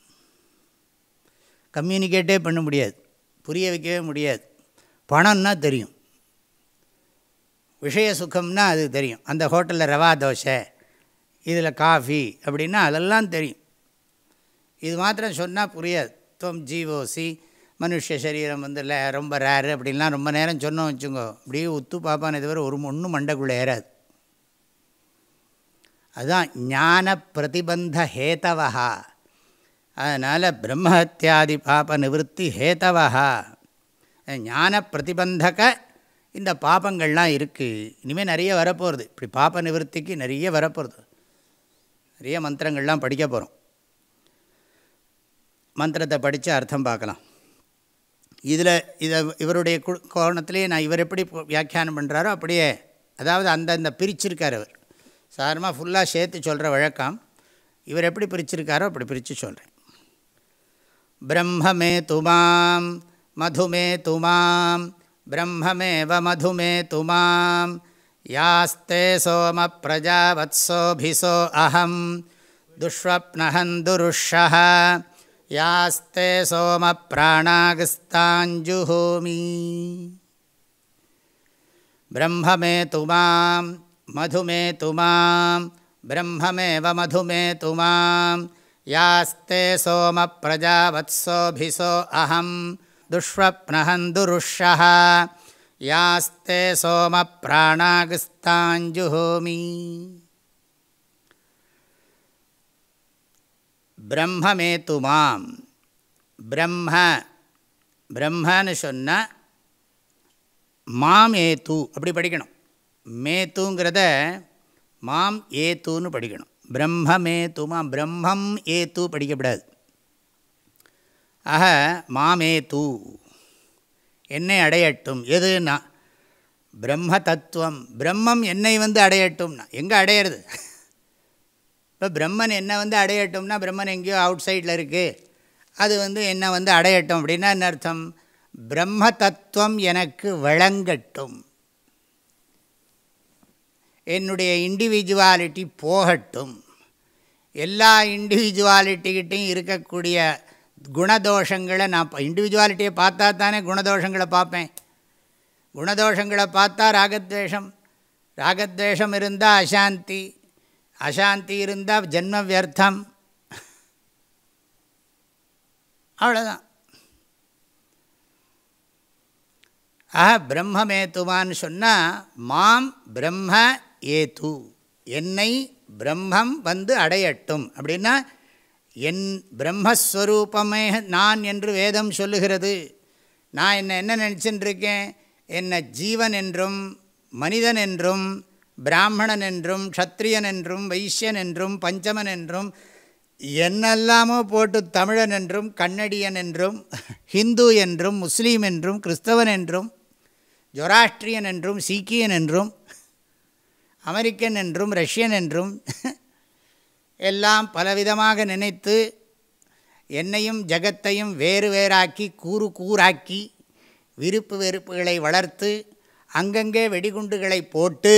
கம்யூனிகேட்டே பண்ண முடியாது, புரிய வைக்கவே முடியாது. பணம்னா தெரியும், விஷய சுகம்னா அது தெரியும், அந்த ஹோட்டலில் ரவா தோசை, இதில் காஃபி அப்படின்னா அதெல்லாம் தெரியும். இது மாத்திரம் சொன்னால் புரியாது. துவம் ஜீவோசி, மனுஷ சரீரம் வந்து இல்லை ரொம்ப ரேரு அப்படின்லாம் ரொம்ப நேரம் சொன்னோம் வச்சுங்கோ, அப்படியே உத்து பார்ப்பானே தவிர ஒரு ஒன்றும் மண்டைக்குள்ளே ஏறாது. அதுதான் ஞான பிரதிபந்த ஹேதவஹா. அதனால் பிரம்மஹத்யாதி பாப நிவர்த்தி ஹேதவஹா, ஞான பிரதிபந்தக இந்த பாபங்கள்லாம் இருக்குது. இனிமேல் நிறைய வரப்போகிறது, இப்படி பாப நிவர்த்திக்கு நிறைய வரப்போகிறது. நிறைய மந்திரங்கள்லாம் படிக்க போகிறோம். மந்திரத்தை படித்து அர்த்தம் பார்க்கலாம். இதில் இதை இவருடைய கோணத்திலேயே நான் இவர் எப்படி வியாக்கியானம் பண்ணுறாரோ அப்படியே, அதாவது அந்தந்த பிரிச்சிருக்கார் அவர். சாதாரணமாக ஃபுல்லாக சேர்த்து சொல்கிற வழக்கம், இவர் எப்படி பிரிச்சிருக்காரோ அப்படி பிரித்து சொல்கிறேன். பிரம்மமே துமாம் மதுமே துமாம் பிரம்மமேவ மதுமே துமாம் யாஸ்தே சோம பிரஜாவத்சோபிசோ அஹம் துஷ்வப்னஹந்துருஷः யாஸ்தே சோம பிராணாகஸ்தாஞ்சுஹோமி. பிரம்மமே துமாம் மதுமே துமாம் பிரம்மமேவ மதுமே துமாம் யாஸ்தே சோம பிரஜாவத்சோபிசோ அஹம் துஷ்வப்னஹந்துருஷः யாஸ்தே சோம பிராணாகஸ்தாஞ்சுஹோமி. பிரம்மமேத்து மாம், பிரம்ம பிரம்மன்னு சொன்னால் மாம் ஏத்து அப்படி படிக்கணும். மேத்துங்கிறத மாம் ஏத்துன்னு படிக்கணும். பிரம்மமேத்து மாம், பிரம்மம் ஏத்து படிக்கப்படாது. ஆக மாமேத்து என்னை அடையட்டும். எதுனா பிரம்ம தத்துவம், பிரம்மம் என்னை வந்து அடையட்டும்னா எங்கே அடையிறது? இப்போ பிரம்மன் என்னை வந்து அடையட்டும்னா பிரம்மன் எங்கேயோ அவுட் சைடில் இருக்குது, அது வந்து என்னை வந்து அடையட்டும் அப்படின்னா என்ன அர்த்தம்? பிரம்ம தத்துவம் எனக்கு வழங்கட்டும், என்னுடைய இண்டிவிஜுவாலிட்டி போகட்டும், எல்லா இண்டிவிஜுவாலிட்டிக்கிட்டையும் இருக்கக்கூடிய குணதோஷங்களை நான் இண்டிவிஜுவாலிட்டியை பார்த்தா தானே குணதோஷங்களை பார்ப்பேன். குணதோஷங்களை பார்த்தா ராகத்வேஷம், ராகத்வேஷம் இருந்தால் அசாந்தி, அசாந்தி இருந்தால் ஜென்ம வியர்த்தம், அவ்வளோதான். ஆஹா பிரம்மமேத்துவான்னு சொன்னால் மாம் பிரம்ம ஏத்து, என்னை பிரம்மம் வந்து அடையட்டும் அப்படின்னா என் பிரம்மஸ்வரூபமே நான் என்று வேதம் சொல்லுகிறது. நான் என்ன என்ன நினச்சின்னு இருக்கேன்? என்னை ஜீவன் என்றும் மனிதன் என்றும் பிராமணன் என்றும் க்ஷத்ரியன் என்றும் வைஷ்யன் என்றும் பஞ்சமன் என்றும் என்னெல்லாமோ போட்டு தமிழன் என்றும் கன்னடியன் என்றும் ஹிந்து என்றும் முஸ்லீம் என்றும் கிறிஸ்தவன் என்றும் ஜொராஸ்ட்ரியன் என்றும் சீக்கியன் என்றும் அமெரிக்கன் என்றும் ரஷ்யன் என்றும் எல்லாம் பலவிதமாக நினைத்து என்னையும் ஜகத்தையும் வேறு வேறாக்கி கூறு கூறாக்கி விருப்பு வெறுப்புகளை வளர்த்து அங்கங்கே வெடிகுண்டுகளை போட்டு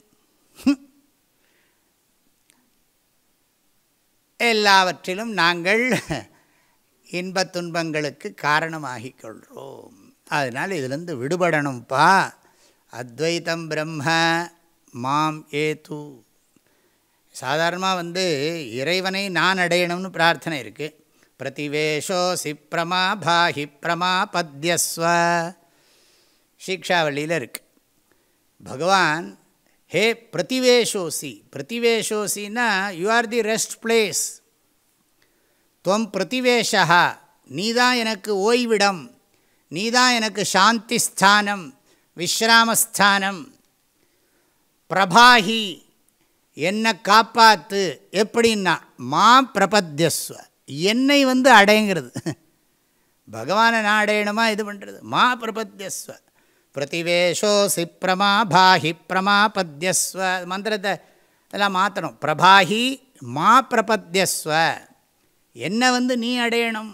எல்லாவற்றிலும் நாங்கள் இன்பத் துன்பங்களுக்கு காரணமாகிக் கொள்கிறோம். அதனால் இதிலிருந்து விடுபடணும்ப்பா. அத்வைதம் பிரம்ம மாம் ஏது. சாதாரணமாக வந்து இறைவனை நான் அடையணும்னு பிரார்த்தனை இருக்குது. பிரதிவேஷோசி பிரமாபாஹி பிரமாபத்யஸ்வ சீக்ஷாவளியில் இருக்குது. பகவான் ஹே பிரதிவேஷோசி, பிரதிவேஷோசின்னா you are the rest place. துவம் பிரதிவேஷா, நீதான் எனக்கு ஓய்விடம், நீதான் எனக்கு சாந்தி ஸ்தானம், விஸ்ராமஸ்தானம். பிரபாஹி, என்னை காப்பாற்று. எப்படின்னா மா பிரபத்யஸ்வ, என்னை வந்து அடைங்கிறது. பகவானை நான் அடையணுமா இது பண்ணுறது? மா பிரபத்யஸ்வ பிரதிவேஷோசி பிரமாபாஹி பிரமாபத்யஸ்வ மந்திரத்தை இதெல்லாம் மாற்றணும். பிரபாஹி மா பிரபத்யஸ்வ, என்ன வந்து நீ அடையணும்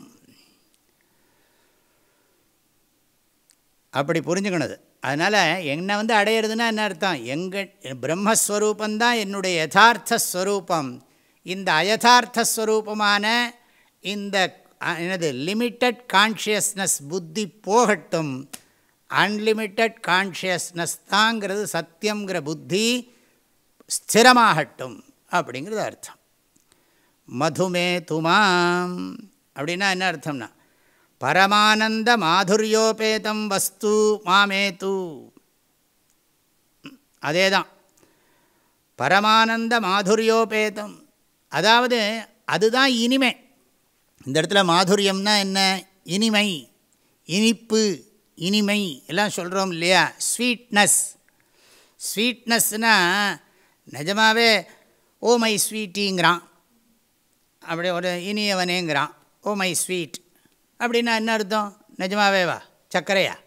அப்படி புரிஞ்சுக்கணுது. அதனால் என்னை வந்து அடையிறதுன்னா என்ன அர்த்தம்? எங்கள் பிரம்மஸ்வரூபந்தான் என்னுடைய யதார்த்த ஸ்வரூபம். இந்த அயதார்த்த ஸ்வரூபமான இந்த என்னது லிமிட்டட் கான்ஷியஸ்னஸ் புத்தி போகட்டும், அன்லிமிட்டட் கான்ஷியஸ்னஸ் தாங்கிறது சத்தியங்கிற புத்தி ஸ்திரமாகட்டும் அப்படிங்கிறது அர்த்தம். மதுமே துமாம் அப்படின்னா என்ன அர்த்தம்னா, பரமானந்த மாதுரியோபேதம் வஸ்து மாமேது. அதே தான் பரமானந்த மாதுரியோபேதம், அதாவது அதுதான் இனிமை. இந்த இடத்துல மாதுரியம்னா என்ன? இனிமை, இனிப்பு, இனிமை எல்லாம் சொல்கிறோம் இல்லையா? ஸ்வீட்னஸ். ஸ்வீட்னஸ்னால் நிஜமாகவே ஓ மை ஸ்வீட்டிங்கிறான், அப்படி ஒரு இனியவனேங்கிறான். ஓ மை ஸ்வீட் அப்படின்னா என்ன அர்த்தம்? நிஜமாவே வா சர்க்கரையா?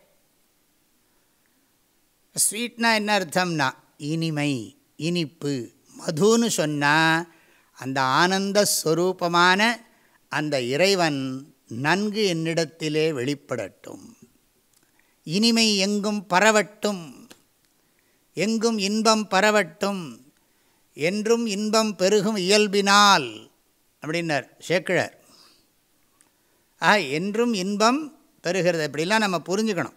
ஸ்வீட்னா என்ன அர்த்தம்னா இனிமை, இனிப்பு. மதுன்னு சொன்னால் அந்த ஆனந்த ஸ்வரூபமான அந்த இறைவன் நன்கு என்னிடத்திலே வெளிப்படட்டும், இனிமை எங்கும் பரவட்டும், எங்கும் இன்பம் பரவட்டும், என்றும் இன்பம் பெருகும் இயல்பினால் அப்படின்னார் சேக்கிழார். ஆ என்றும் இன்பம் பெறுகிறது, இப்படிலாம் நம்ம புரிஞ்சுக்கணும்.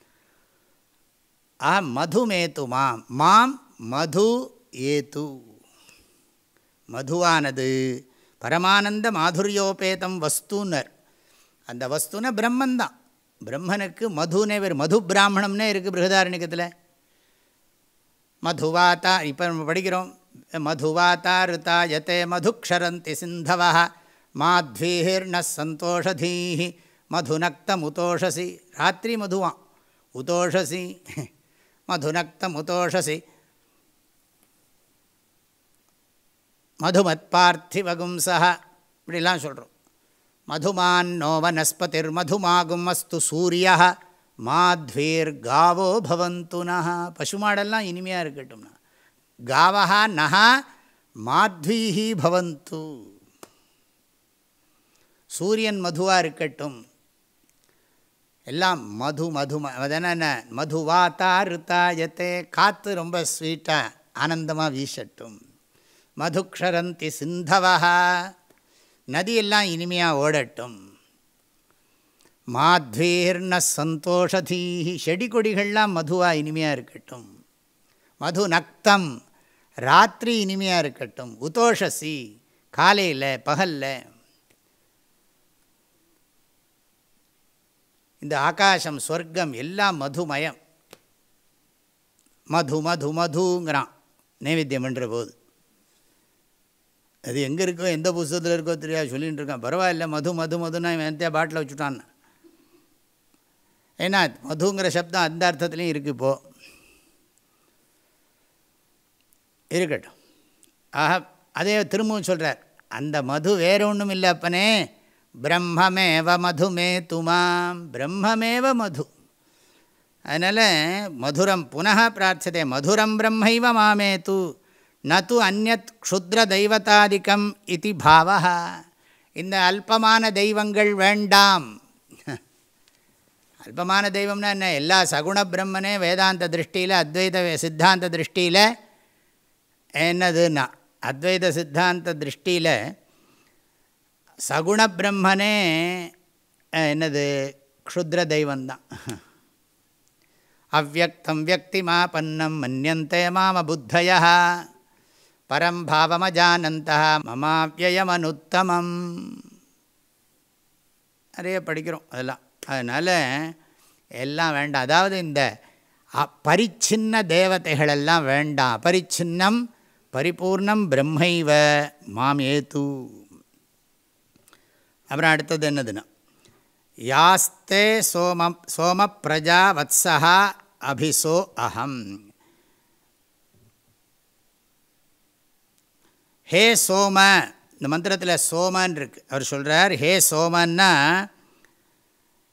ஆ மதுமேத்து மாம், மாம் மது ஏத்து. மதுவானது பரமானந்த மாதுரியோபேதம் வஸ்துன்னர். அந்த வஸ்துன பிரம்மந்தான். பிரம்மனுக்கு மதுனே வேறு, மது பிராமணம்னே இருக்குது பிருகதாரண்யத்தில். மதுவாத்தா இப்போ நம்ம படிக்கிறோம், மதுவாத்தா ருதா யதே மதுக்ஷரந்தி சிந்தவா மாத்வீர்ன சந்தோஷதீஹி மதுநக்தம் உதோஷசி. ராத்திரி மதுவான் உதோஷசி, மதுநக்தம் உதோஷசி. மதுமத் பார்த்திவகும்சா இப்படிலாம் சொல்கிறோம். மதுமான் நோ வனஸ்பதிர் மதுமாகும் அஸ்து சூரிய மாத்வீர் காவோ பவந்து நஹ. பசுமாடெல்லாம் இனிமையாக இருக்கட்டும்னா காவஹா நஹா மாத்வீஹி பவந்து. சூரியன் மதுவாக இருக்கட்டும். எல்லாம் மது மது அதனால் என்ன? மதுவாத்தா ருத்தாயத்தே, காற்று ரொம்ப ஸ்வீட்டாக ஆனந்தமாக வீசட்டும். மதுக்ஷரந்தி சிந்தவா, நதியெல்லாம் இனிமையாக ஓடட்டும். மாத்வீர்ன சந்தோஷதீஹி, செடி கொடிகள்லாம் மதுவாக இனிமையாக இருக்கட்டும். மது நக்தம், ராத்திரி இனிமையாக இருக்கட்டும். உதோஷசி, காலையில் பகலில். இந்த ஆகாசம் சொர்க்கம் எல்லாம் மதுமயம். மது மது மதுங்கிறான் நைவேத்தியம் பண்ணுற போது. அது எங்கே இருக்கோ எந்த புத்தகத்தில் இருக்கோ தெரியாது சொல்லிகிட்டு இருக்கான். பரவாயில்ல, மது மது மதுன்னா இவன் எந்த பாட்டில் வச்சுட்டான். ஏன்னா மதுங்கிற சப்தம் அந்த அர்த்தத்துலேயும் இருக்குது. இப்போது இருக்கட்டும். ஆஹா, அதே திரும்பவும் சொல்கிறார், அந்த மது வேறு ஒன்றும் இல்லை அப்பனே, பிரம்மமேவ மதுமே துமாம். பிரம்மமேவ மது. அதனால் மதுரம் புனः பிரார்த்ததே, மதுரம் பிரம்மைவ மாமே தூ நது அந்நத் க்ஷுத்ர தெய்வதாதிக்கம் இதி பாவः. இந்த அல்பமான தெய்வங்கள் வேண்டாம். அல்பமான தெய்வம்னா என்ன? எல்லா சகுண பிரம்மனே வேதாந்த திருஷ்டியில் அத்வைத சித்தாந்த திருஷ்டியில் என்னதுன்னா, அத்வைத சித்தாந்த திருஷ்டியில் சகுண பிரம்மனே என்னது? க்ஷுத்ர தெய்வந்தான். அவ்யக்தம் வியக்திமாபன்னம் மன்யந்தே மாம புத்தயः பரம் பாவமஜானந்தः மமாவ்யயமனுத்தமம். நிறைய படிக்கிறோம் அதெல்லாம். அதனால் எல்லாம் வேண்டாம். அதாவது இந்த பரிச்சின்ன தேவதைகளெல்லாம் வேண்டாம். அபரிச்சின்னம் பரிபூர்ணம் பிரம்மைவ மாம் ஏது. அப்புறம் அடுத்தது என்னதுன்னா, யாஸ்தே சோம சோம பிரஜா வத்ஸஹா அபிசோ அஹம். ஹே சோம, இந்த மந்திரத்தில் சோமன் இருக்கு. அவர் சொல்கிறார், ஹே சோமன்னா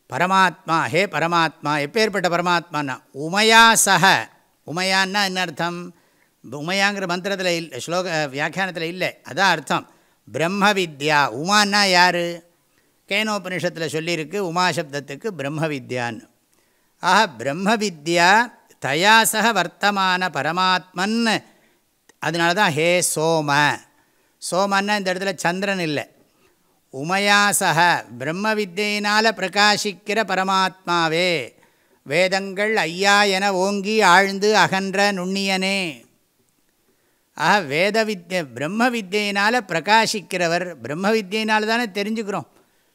பரமாத்மா, ஹே பரமாத்மா, எப்பேற்பட்ட பரமாத்மானா உமையா சக. உமையான்னா என்ன அர்த்தம்? உமையாங்கிற மந்திரத்தில் இல்லை, ஸ்லோக வியாக்கியானத்தில் இல்லை, அதான் அர்த்தம். பிரம்ம வித்யா. உமான்னா யார்? கேனோபனிஷத்தில் சொல்லியிருக்கு உமா சப்தத்துக்கு பிரம்ம வித்யான்னு. ஆஹா, பிரம்ம வித்யா தயா சக வர்த்தமான பரமாத்மன். அதனால தான் ஹே சோம. சோமன்னா இந்த இடத்துல சந்திரன் இல்லை, உமையாசக பிரம்ம வித்தியினால் பிரகாசிக்கிற பரமாத்மாவே, வேதங்கள் ஐயா என ஓங்கி ஆழ்ந்து அகன்ற நுண்ணியனே. ஆக வேத வித்ய பிரம்ம வித்தியினால் பிரகாசிக்கிறவர். பிரம்ம வித்தியினால் தானே தெரிஞ்சுக்கிறோம்.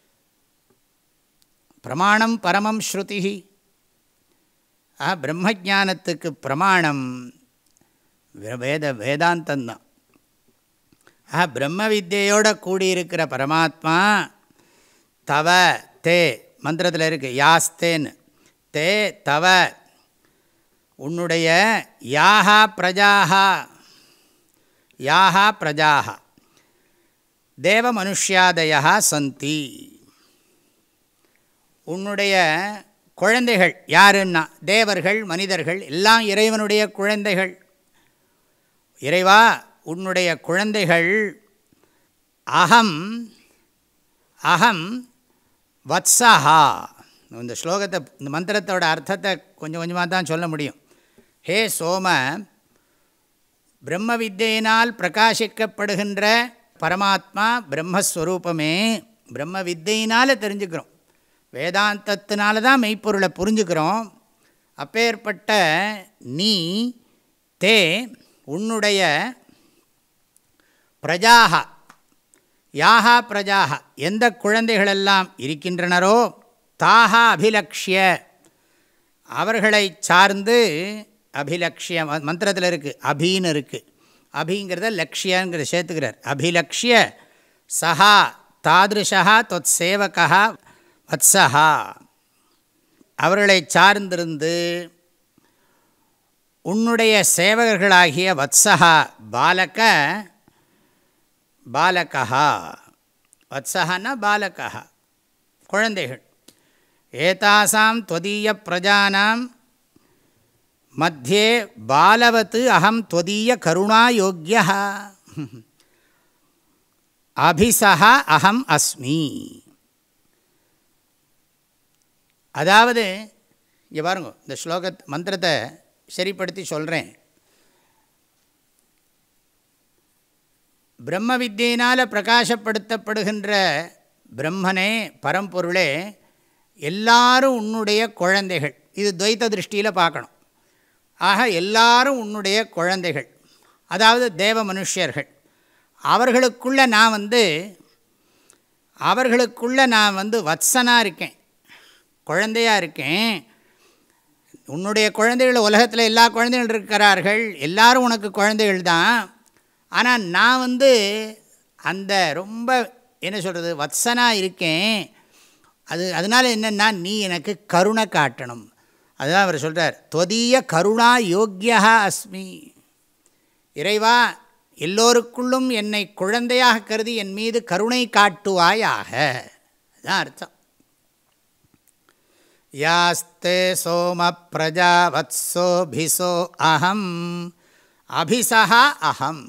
பிரமாணம் பரமம் ஸ்ருதி. ஆ பிரம்ம ஜானத்துக்கு பிரமாணம் வேத வேதாந்தந்தான். ஆ பிரம்ம வித்யோடு கூடியிருக்கிற பரமாத்மா தவ தே மந்திரத்தில் இருக்குது, யாஸ்தேன்னு. தே தவ உன்னுடைய யாஹா பிரஜாஹா, யாஹா பிரஜாஹா தேவ மனுஷ்யாதயா சந்தி. உன்னுடைய குழந்தைகள் யாருன்னா தேவர்கள் மனிதர்கள் எல்லாம் இறைவனுடைய குழந்தைகள். இறைவா உன்னுடைய குழந்தைகள் அகம் அகம் வத்சஹா. இந்த ஸ்லோகத்தை இந்த மந்திரத்தோட அர்த்தத்தை கொஞ்சம் கொஞ்சமாக தான் சொல்ல முடியும். ஹே சோம, பிரம்ம வித்தியினால் பிரகாசிக்கப்படுகின்ற பரமாத்மா பிரம்மஸ்வரூபமே. பிரம்ம வித்தியினால் தெரிஞ்சுக்கிறோம், வேதாந்தத்தினால தான் மெய்ப்பொருளை புரிஞ்சுக்கிறோம். அப்பேற்பட்ட நீ தே உன்னுடைய பிரஜாக, யாஹா பிரஜாக எந்த குழந்தைகளெல்லாம் இருக்கின்றனரோ தாஹா அபிலக்ஷ்ய அவர்களை சார்ந்து. அபிலக்ஷ்ய மந்திரத்தில் இருக்குது, அபின்னு இருக்குது. அபிங்கிறத லக்ஷ்யங்கிறத சேர்த்துக்கிறார். அபிலக்ஷ்ய சஹா தாதிருஷா தொத் சேவகா வத்சஹா அவர்களை சார்ந்திருந்து உன்னுடைய சேவகர்களாகிய வத்சஹா பாலக பாலகா. வத்சஹான்னா பாலகா குழந்தைகள். ஏதாசாம் त्वदीय பிரஜானாம் மத்தியே பாலவத் அகம் त्वदीय கருணாயோக்யः அபிசஹ அகம் அஸ்மி. அதாவது இங்கே பாருங்க, இந்த ஸ்லோக மந்திரத்தை சரிப்படுத்தி சொல்கிறேன். பிரம்ம வித்தியினால் பிரகாசப்படுத்தப்படுகின்ற பிரம்மனே, பரம்பொருளே, எல்லாரும் உன்னுடைய குழந்தைகள். இது துவைத்த திருஷ்டியில் பார்க்கணும். ஆக எல்லாரும் உன்னுடைய குழந்தைகள், அதாவது தேவ மனுஷர்கள். அவர்களுக்குள்ளே நான் வந்து அவர்களுக்குள்ளே நான் வந்து வத்சனாக இருக்கேன், குழந்தையாக இருக்கேன். உன்னுடைய குழந்தைகள் உலகத்தில் எல்லா குழந்தைகள் இருக்கிறார்கள், எல்லாரும் உனக்கு குழந்தைகள் தான். ஆனால் நான் வந்து அந்த ரொம்ப என்ன சொல்கிறது வத்சனாக இருக்கேன். அது அதனால் என்னென்னா நீ எனக்கு கருணை காட்டணும். அதுதான் அவர் சொல்கிறார், त्वदीय கருணா யோக்யா அஸ்மி. இறைவா எல்லோருக்குள்ளும் என்னை குழந்தையாக கருதி என் மீது கருணை காட்டுவாயாக. அதுதான் அர்த்தம். யாஸ்தே சோம பிரஜா வத்சோபிசோ அஹம் அபிசஹா அஹம்.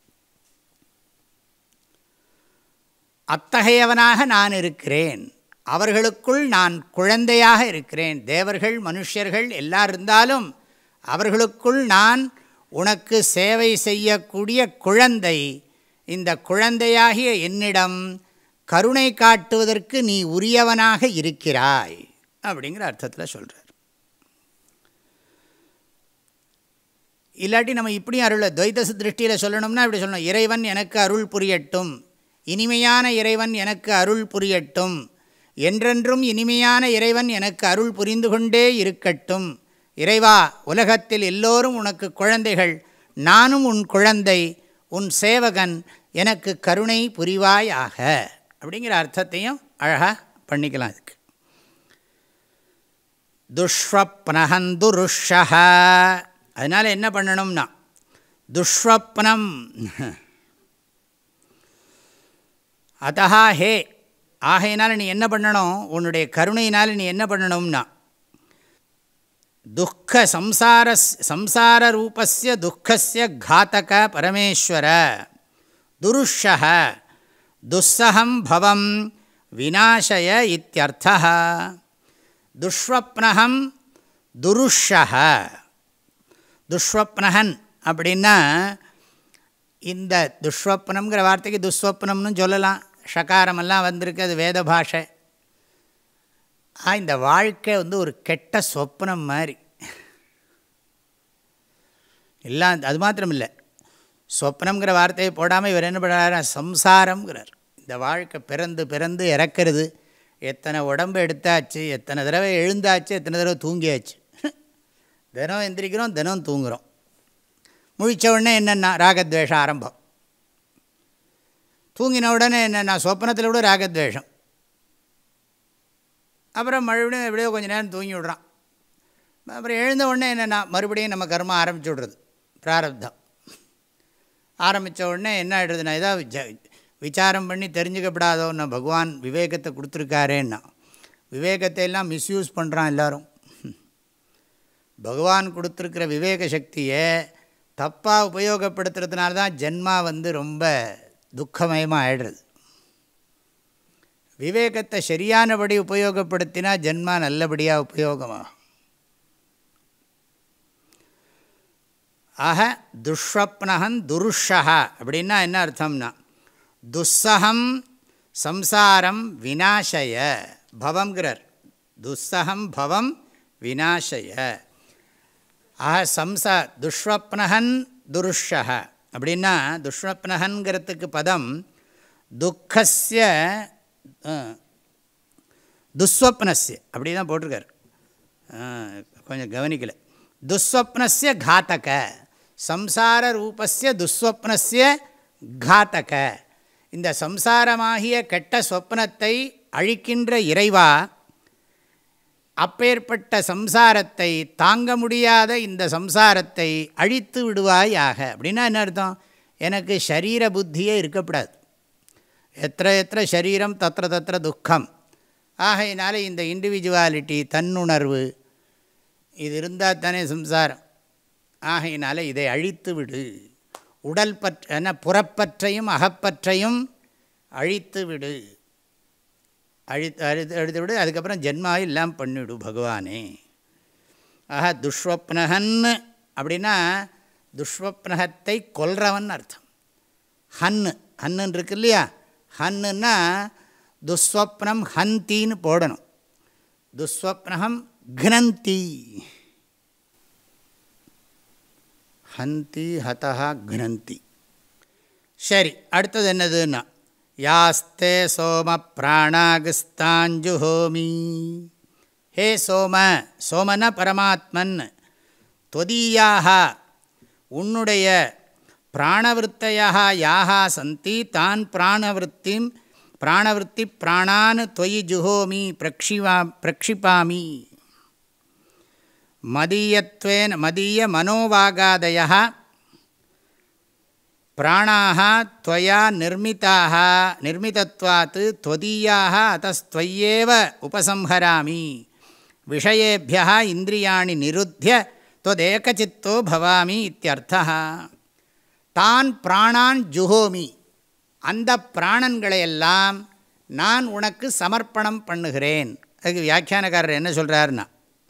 அத்தகையவனாக நான் இருக்கிறேன், அவர்களுக்குள் நான் குழந்தையாக இருக்கிறேன். தேவர்கள் மனுஷர்கள் எல்லாரும் இருந்தாலும் அவர்களுக்குள் நான் உனக்கு சேவை செய்யக்கூடிய குழந்தை. இந்த குழந்தையாகிய என்னிடம் கருணை காட்டுவதற்கு நீ உரியவனாக இருக்கிறாய் அப்படிங்கிற அர்த்தத்தில் சொல்கிறார். இல்லாட்டி நம்ம இப்படியும் அருள் துவைத திருஷ்டியில் சொல்லணும்னா இப்படி சொல்லணும், இறைவன் எனக்கு அருள் புரியட்டும், இனிமையான இறைவன் எனக்கு அருள் புரியட்டும், என்றென்றும் இனிமையான இறைவன் எனக்கு அருள் புரிந்து கொண்டே இருக்கட்டும். இறைவா உலகத்தில் எல்லோரும் உனக்கு குழந்தைகள், நானும் உன் குழந்தை, உன் சேவகன், எனக்கு கருணை புரிவாயாக அப்படிங்கிற அர்த்தத்தையும் அழகாக பண்ணிக்கலாம். இதுக்கு துஷ்வப்னஹந்துருஷஹ. அதனால் என்ன பண்ணணும்னா துஷ்வப்னம். அதஹா ஹே ஆகையினால் நீ என்ன பண்ணணும், உன்னுடைய கருணையினால் நீ என்ன பண்ணணும்னா, துக்க சம்சார சம்சார ரூபஸ்ய துக்கஸ்ய காத்தக பரமேஸ்வர துருஷः துஸ்ஸஹம் பவம் விநாசய இத்யர்த்தः. துஷ்வப்னஹம் துருஷः. துஷ்வப்னஹன் அப்படின்னா இந்த துஷ்வப்னம்ங்கிற வார்த்தைக்கு துஸ்வப்னம்னு சொல்லலாம். ஷகாரமெல்லாம் வந்திருக்கு, அது வேத பாஷை. ஆ இந்த வாழ்க்கை வந்து ஒரு கெட்ட சொப்னம் மாதிரி. எல்லாம் அது மாத்திரம் இல்லை, சொப்னம்ங்கிற வார்த்தையை போடாமல் இவர் என்ன பண்ணுறாரு, சம்சாரம்ங்கிறார். இந்த வாழ்க்கை பிறந்து பிறந்து இறக்கிறது. எத்தனை உடம்பு எடுத்தாச்சு, எத்தனை தடவை எழுந்தாச்சு, எத்தனை தடவை தூங்கியாச்சு. தினம் எந்திரிக்கிறோம், தினம் தூங்குகிறோம். முழித்த உடனே என்னென்னா ராகத்வேஷம் ஆரம்பம். தூங்கின உடனே என்னென்னா சொப்னத்தில் விட ராகத்வேஷம். அப்புறம் மறுபடியும் எப்படியோ கொஞ்சம் நேரம் தூங்கி விடுறான். அப்புறம் எழுந்த உடனே என்னென்னா மறுபடியும் நம்ம கர்மம் ஆரம்பிச்சு விடுறது, பிராரப்தம் ஆரம்பித்த உடனே என்ன ஆகிடுறதுன்னா, இதாக ஜ விசாரம் பண்ணி தெரிஞ்சுக்கப்படாதோன்னா பகவான் விவேகத்தை கொடுத்துருக்காரேன்னா. விவேகத்தை எல்லாம் மிஸ்யூஸ் பண்ணுறான் எல்லோரும். பகவான் கொடுத்துருக்கிற விவேக சக்தியை தப்பாக உபயோகப்படுத்துறதுனால தான் ஜென்மா வந்து ரொம்ப துக்கமயமாக ஆகிடுறது. விவேகத்தை சரியானபடி உபயோகப்படுத்தினா ஜென்மா நல்லபடியாக உபயோகமாகும். ஆக துஷ்வப்னஹன் துருஷः அப்படின்னா என்ன அர்த்தம்னா, துஸ்ஸஹம் சம்சாரம் விநாசய பவம்ங்கிறார். துஸ்ஸஹம் பவம் விநாசய. ஆக சம்சா துஷ்வப்னஹன் துருஷः அப்படின்னா, துஷ்வப்னஹன்கிறதுக்கு பதம் துக்கஸ்ய துஸ்வப்னஸ்ய அப்படி தான் போட்டிருக்கார். கொஞ்சம் கவனிக்கலை. துஸ்வப்னஸ்ய காத்தக, சம்சார ரூபஸ்ய துஸ்வப்னஸ்ய காத்தக. இந்த சம்சாரமாகிய கெட்ட சொப்னத்தை அழிக்கின்ற இறைவா, அப்பேற்பட்ட சம்சாரத்தை தாங்க முடியாத இந்த சம்சாரத்தை அழித்து விடுவாயாக. அப்படின்னா என்ன அர்த்தம், எனக்கு ஷரீர புத்தியே இருக்கக்கூடாது. எத்திர எத்திர ஷரீரம் தத்திர தத்திர துக்கம். ஆகையினால இந்த இண்டிவிஜுவாலிட்டி, தன்னுணர்வு, இது இருந்தால் தானே சம்சாரம். ஆகையினால இதை அழித்து விடு. உடல் பற்ற என்ன புறப்பற்றையும் அகப்பற்றையும் அழித்து விடு, அழித்து அழித்து அழித்து விடு. அதுக்கப்புறம் ஜென்மா எல்லாம் பண்ணிவிடு பகவானே. ஆஹா துஷ்வப்னஹன் அப்படின்னா துஷ்வப்னகத்தை கொல்றவன் அர்த்தம். ஹன்னு ஹன்னு இருக்கு இல்லையா, ஹன்னுன்னா துஸ்வப்னம் ஹந்தின்னு போடணும். துஸ்வப்னகம் க்னந்தி, ஹந்தி ஹதா க்னந்தி. சரி, அடுத்தது என்னதுன்னா, யாஸ்தே சோம பிராணாகஸ்தாஞ்சுஹோமி. ஹே சோம, சோமன பரமாத்மன், தொதீயாக உன்னுடைய பிராணவருத்தையாக யாக சந்தி தான் பிராணவருத்திம் பிராணவருத்தி பிராணான் தொயி ஜுஹோமி பிரக்ஷிவா பிரக்ஷிப்பாமி. மதீயத்வேன மதீய மனோவாகாதய பிராணாக त्वया நிர்மிதாக நிர்மிதத்வாத் त्वदीयाः அतस्त्वय्येव உபசம்ஹராமி விஷயேभ्यः இந்திரியாணி நிருத்ய त्वदेकचित्तो भवामि इत्यर्थः. தான் பிராணான் ஜுஹோமி, அந்த பிராணன்களையெல்லாம் நான் உனக்கு சமர்ப்பணம் பண்ணுகிறேன். அதுக்கு வியாக்கியானக்காரர் என்ன சொல்கிறாருன்னா,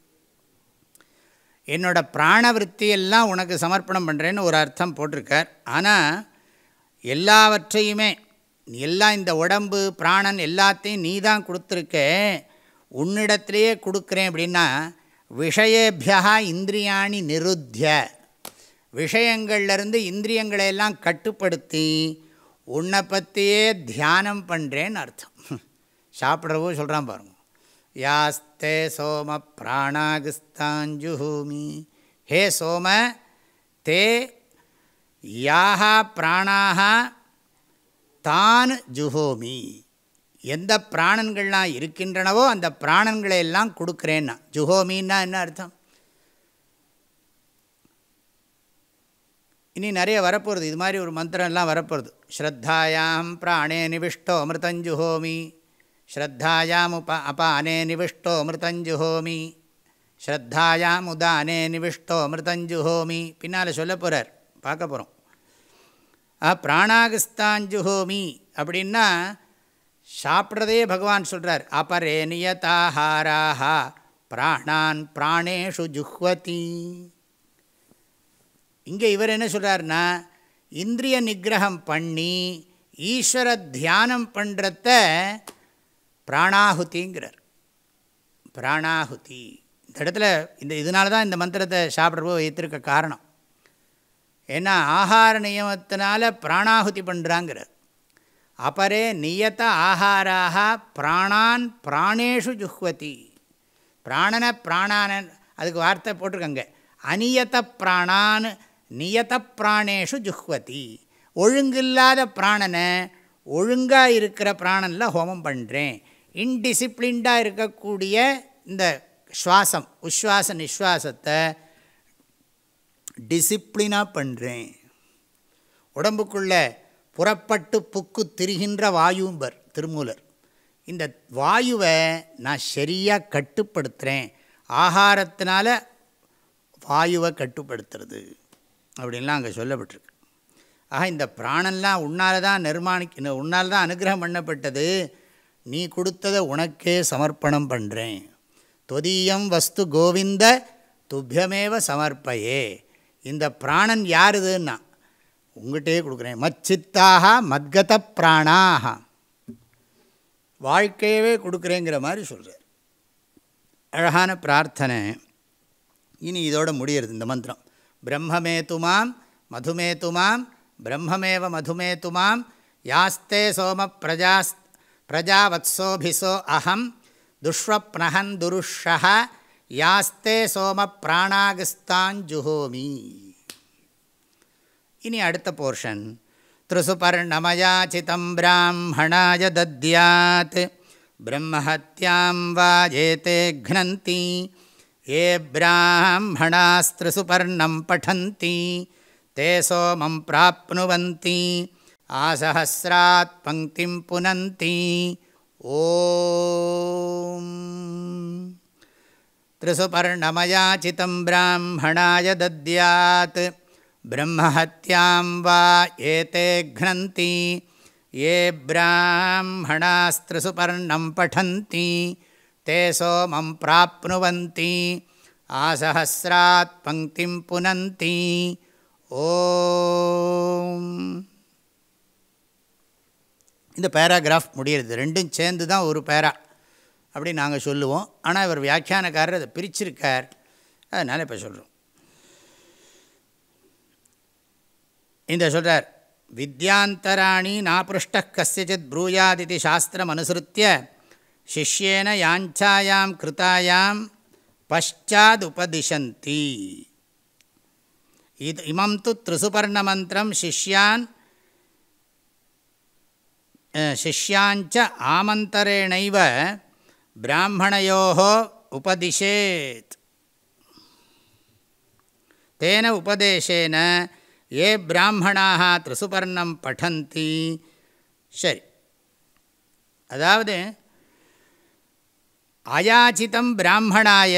என்னோட பிராணவருத்தியெல்லாம் உனக்கு சமர்ப்பணம் பண்ணுறேன்னு ஒரு அர்த்தம் போட்டிருக்கார். ஆனால் எல்லாவற்றையுமே எல்லாம் இந்த உடம்பு பிராணன் எல்லாத்தையும் நீ தான் கொடுத்துருக்க, உன்னிடத்திலேயே கொடுக்குறேன். அப்படின்னா விஷயேபியா இந்திரியாணி நிருத்திய, விஷயங்கள்லேருந்து இந்திரியங்களையெல்லாம் கட்டுப்படுத்தி உன்னை பற்றியே தியானம் பண்ணுறேன்னு அர்த்தம். சாப்பிட்றவோ சொல்கிறான் பாருங்க, யாஸ்தே சோம பிராணாகஸ்தாஞ்சுஹூமி. ஹே சோம, தே யாக பிராணாக தான் ஜுஹோமி, எந்த பிராணன்கள்லாம் இருக்கின்றனவோ அந்த பிராணன்களை எல்லாம் கொடுக்குறேன்னா. ஜுஹோமின்னா என்ன அர்த்தம்? இனி நிறைய வரப்போகிறது, இது மாதிரி ஒரு மந்திரம்லாம் வரப்போகிறது. ஸ்ரத்தாயாம் பிராணே நிவிஷ்டோ அமிர்தஞ்சுஹோமி, ஸ்ரத்தாயாம் உப அபானே நிவிஷ்டோ மிருதஞ்சுஹோமி, ஸ்ரத்தாயாம் உதானே நிவிஷ்டோ மிருதஞ்சுஹோமி. பின்னால் சொல்ல போகிறார், பார்க்க போகிறோம். பிராணாகஸ்தாஞ்சுஹோமி அப்படின்னா சாப்பிட்றதே பகவான் சொல்கிறார். அபரே நியதாஹாராஹ பிராணான் பிராணேஷு ஜுஹ்வதி. இங்கே இவர் என்ன சொல்கிறார்னா, இந்திரிய நிகிரகம் பண்ணி ஈஸ்வர தியானம் பண்ணுறத பிராணாகுதிங்கிறார். பிராணாகுதி இந்த இடத்துல இந்த இதனால தான் இந்த மந்திரத்தை சாப்பிட்றப்போ வைத்திருக்க காரணம். ஏன்னா ஆகார நியமத்தினால பிராணாகுதி பண்ணுறாங்கிறார். அபரே நியத ஆகாராக பிராணான் பிராணேஷு ஜுஹ்வதி. பிராணனை பிராணான அதுக்கு வார்த்தை போட்டிருக்கங்க. அநியத பிராணான் நியத பிராணேஷு ஜுஹ்வதி. ஒழுங்கில்லாத பிராணனை ஒழுங்காக இருக்கிற பிராணனில் ஹோமம் பண்ணுறேன். இன்டிசிப்ளின்டாக இருக்கக்கூடிய இந்த சுவாசம் உஸ்வாச நிஸ்வாசத்தை டிசிப்ளினாக பண்ணுறேன். உடம்புக்குள்ளே புறப்பட்டு புக்கு திரிகின்ற வாயும்பர் திருமூலர். இந்த வாயுவை நான் சரியாக கட்டுப்படுத்துகிறேன். ஆகாரத்தினால வாயுவை கட்டுப்படுத்துறது அப்படின்லாம் அங்கே சொல்லப்பட்டிருக்கு. ஆக இந்த பிராணன்லாம் உன்னால் தான் நிர்மாணிக்க உன்னால் தான் அனுகிரகம் பண்ணப்பட்டது. நீ கொடுத்ததை உனக்கே சமர்ப்பணம் பண்ணுறேன். தொதீயம் வஸ்து கோவிந்த துப்பியமேவ சமர்ப்பயே. இந்த பிராணன் யாருதுன்னா உங்கள்கிட்டே கொடுக்குறேன். மச்சித்தாக மத்கத பிராணாக வாழ்க்கையவே கொடுக்குறேங்கிற மாதிரி சொல்கிறார். அழகான பிரார்த்தனை. இனி இதோட முடியறது இந்த மந்திரம். பிரம்மமேதுமாம் மதுமேதுமாம் பிரம்மமேவ மதுமேதுமாம் யாஸ்தே சோம பிரஜா பிரஜாவத்சோபிசோ அஹம் துஷ்வப்னஹன் துருஷஹ யாஸ்தே சோம பிராணாகஸ்தாஞ்சுஹோமி. இனி அடுத்த போர்ஷன். த்ருசுபர்ணமயாச்சிதம் பிராம்மணாய தத்யாத் பிரம்மஹத்யாம் வாஜேதே க்னந்தி ஏ பிராம்மணாஸ்த்ருசுபர்ணம் படந்தி தே சோமம் பிராப்னுவந்தி ஆசஹஸ்ராத் பங்கிம் புனந்தி. ஓம் த்ருசுபர்ணமயாச்சிதம் பிராம்மணாய தத்யாத் பிரம்மஹத்யாம் வா ஏதே க்னந்தி ஏ பிராம்மணாஸ்த்ருசுபர்ணம் படந்தி தே சோமம் பிராப்னுவந்தி ஆசஹஸ்ராத் பங்கிம் புனந்தி. ஓம். இந்த பேராகிராஃப் முடியறது. ரெண்டும் சேர்ந்து தான் ஒரு பேரா அப்படி நாங்கள் சொல்லுவோம். ஆனால் இவர் வியாக்கியானக்காரர் அதை பிரிச்சிருக்கார். அதனால் இப்போ சொல்கிறோம். இந்த சொல்கிறார், வித்யாந்தராணி நாபிருஷ்ட கஸ்யசித் ப்ரூயாதிதி சாஸ்திரம் அனுசருத்திய சிஷ்யேன யாஞ்சாயாம் கிருதாயாம் பஷ்சாத் உபதிஷந்தி. இது இமம் து த்ரிசுபர்ணமந்திரம் சிஷ்யான் சிஷ்யாஞ்ச ஆமந்தரேணைவ பிராமணயோः உபதிஷேத். தேன உபதேசேன ஏ பிராமணாः த்ரிசுபர்ணம் படந்தி. சரி, அதாவது அயாச்சிதம் பிராமணாய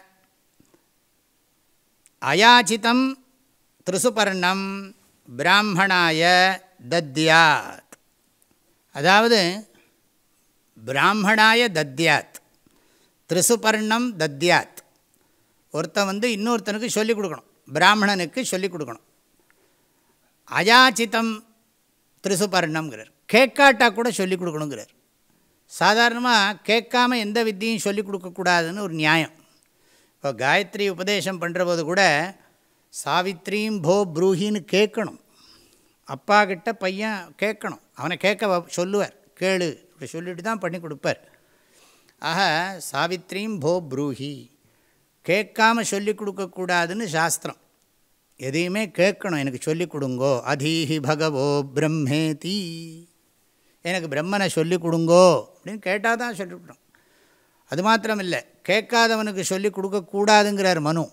அயாச்சிதம் த்ரிசுபர்ணம் பிராமணாய தத்யாத். அதாவது பிராமணாய தத்யாத் த்ரிசுபர்ணம் தத்யாத். ஒருத்தன் வந்து இன்னொருத்தனுக்கு சொல்லிக் கொடுக்கணும், பிராமணனுக்கு சொல்லிக் கொடுக்கணும். அயாச்சிதம் த்ரிசுபர்ணம்ங்கிறார். கேட்காட்டா கூட சொல்லிக் கொடுக்கணுங்கிறார். சாதாரணமாக கேட்காம எந்த வித்தியும் சொல்லிக் கொடுக்கக்கூடாதுன்னு ஒரு நியாயம். இப்போ காயத்ரி உபதேசம் பண்ணுற போது கூட சாவித்ரீம் போ ப்ரூஹின்னு கேட்கணும். அப்பா கிட்ட பையன் கேட்கணும், அவனை கேட்க சொல்லுவார். கேளு இப்படி சொல்லிட்டு தான் பண்ணி கொடுப்பார். ஆக சாவித்ரீம் போ ப்ரூஹி, கேட்காம சொல்லிக் கொடுக்கக்கூடாதுன்னு சாஸ்திரம். எதையுமே கேட்கணும், எனக்கு சொல்லிக் கொடுங்கோ. அதீஹி பகவோ பிரம்மேதி, எனக்கு பிரம்மனை சொல்லிக் கொடுங்கோ அப்படின்னு கேட்டால் தான் சொல்லிக் கொடுக்கணும். அது மாத்திரம் இல்லை, கேட்காதவனுக்கு சொல்லிக் கொடுக்கக்கூடாதுங்கிறார் மனு.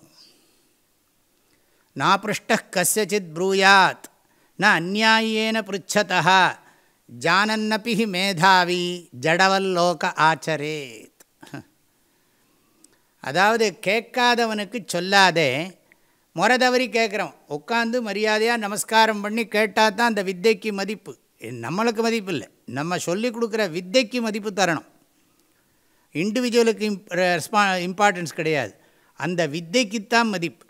நாபிருஷ்ட கஸ்யசித் ப்ரூயாத் ந அந்நியாயேன பிருச்சதா ஜானன்னபி மேதாவி ஜடவல்லோக ஆச்சரேத். அதாவது கேட்காதவனுக்கு சொல்லாதே, முறை தவறி கேட்குறோம், உட்காந்து மரியாதையாக நமஸ்காரம் பண்ணி கேட்டால் தான் அந்த வித்தைக்கு மதிப்பு. நம்மளுக்கு மதிப்பு இல்லை, நம்ம சொல்லி கொடுக்குற வித்தைக்கு மதிப்பு தரணும். இண்டிவிஜுவலுக்கு இம் ரெஸ்பா இம்பார்ட்டன்ஸ் கிடையாது, அந்த வித்தைக்குத்தான் மதிப்பு.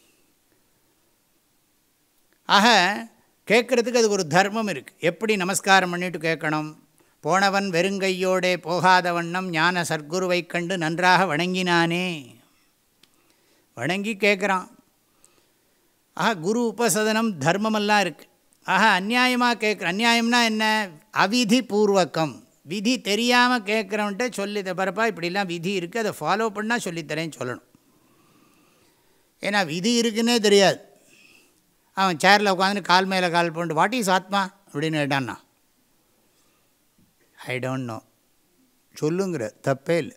ஆக கேட்குறதுக்கு அதுக்கு ஒரு தர்மம் இருக்குது. எப்படி நமஸ்காரம் பண்ணிட்டு கேட்கணும்? போனவன் வெறுங்கையோடே போகாத வண்ணம் ஞான சர்க்குருவை கண்டு நன்றாக வணங்கினானே, வணங்கி கேட்குறான். ஆக குரு உபசதனம் தர்மமெல்லாம் இருக்குது. ஆக அந்நியாயமாக கேட்குற, அந்நியாயம்னா என்ன? அவிதி பூர்வகம், விதி தெரியாமல் கேட்குறவன்ட்ட சொல்லி தரப்பா இப்படிலாம் விதி இருக்குது, அதை ஃபாலோ பண்ணால் சொல்லித்தரேன்னு சொல்லணும். ஏன்னா விதி இருக்குன்னே தெரியாது. அவன் சேரில் உட்காந்து கால் மேலே கால் போட்டு வாட் இஸ் ஆத்மா அப்படின்னு கேட்டான்னா ஐ டோன்ட் நோ சொல்லுங்கிற, தப்பே இல்லை.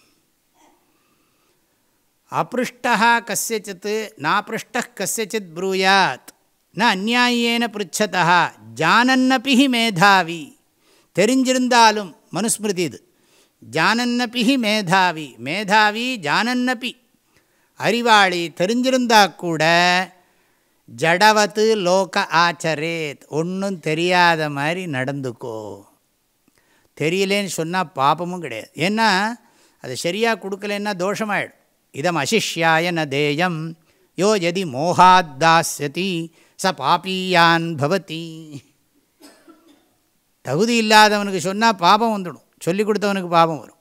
அப்ருஷ்டா கஸ்யசித் நாப்ருஷ்ட கஸ்யசித் ப்ரூயாத் ந அந்நியாயேன பிருச்சதா ஜானன்னபி மேதாவி. தெரிஞ்சிருந்தாலும், மனுஸ்மிருதி இது, ஜானன்னபி மேதாவி, மேதாவி ஜானன்னபி அறிவாளி தெரிஞ்சிருந்தா கூட ஜடவத்து லோக ஆச்சரேத், ஒன்றும் தெரியாத மாதிரி நடந்துக்கோ. தெரியலேன்னு சொன்னால் பாபமும் கிடையாது, ஏன்னா அது சரியாக கொடுக்கலன்னா தோஷமாயிடும். இதம் அசிஷ்யாய ந தேயம் யோ யதி மோகாத்தாஸ்யதி ச பாபீயான் பவதி. தகுதி இல்லாதவனுக்கு சொன்னால் பாபம் வந்துடும், சொல்லிக் கொடுத்தவனுக்கு பாபம் வரும்.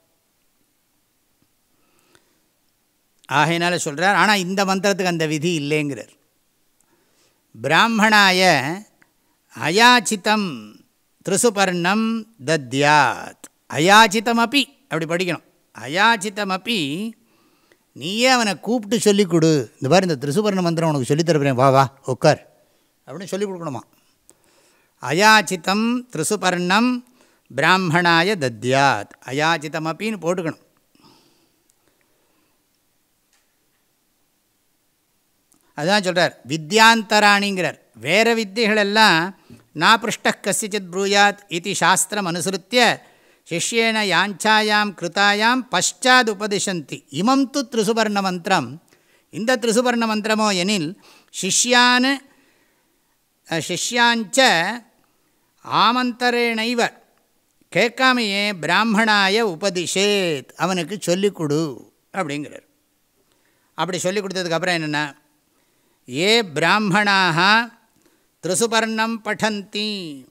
ஆகையினால சொல்கிறார். ஆனால் இந்த மந்திரத்துக்கு அந்த விதி இல்லைங்கிறார். பிராமணாய அயாச்சிதம் திரிசுபர்ணம் தத்யாத். அயாச்சிதமப்பி அப்படி படிக்கணும். அயாச்சிதமப்பி நீயே அவனை கூப்பிட்டு சொல்லிக் கொடு. இந்த மாதிரி இந்த திரிசுபர்ண மந்திரம் உனக்கு சொல்லித்தரப்பேன், வா வா உட்கார் அப்படின்னு சொல்லிக் கொடுக்கணுமா. அயாச்சிதம் திரிசுபர்ணம் பிராமணாய தத்யாத். அயாச்சிதமப்பின்னு போட்டுக்கணும். அதுதான் சொல்கிறார் வித்யாந்தராணிங்கிறார். வேறு வித்தைகளெல்லாம் நாப்ருஷ்ட கஸ்யசித் ப்ரூயாத் இது சாஸ்திரம் அனுசருத்திய சிஷ்யேன யாஞ்சாயாம் கிருதாயாம் பஷ்சாத் உபதிஷந்தி. இமம் து திரிசுபர்ண மந்திரம். இந்த திரிசுபர்ண மந்திரமோ எனில் சிஷ்யான் சிஷ்யாஞ்ச ஆமந்தரேணைவ, கேட்காமையே பிராமணாய உபதிஷேத், அவனுக்கு சொல்லிக் கொடு அப்படிங்கிறார். அப்படி சொல்லிக் கொடுத்ததுக்கப்புறம் என்னென்னா, ஏ பிராமணாக திரிசுபர்ணம் படந்தி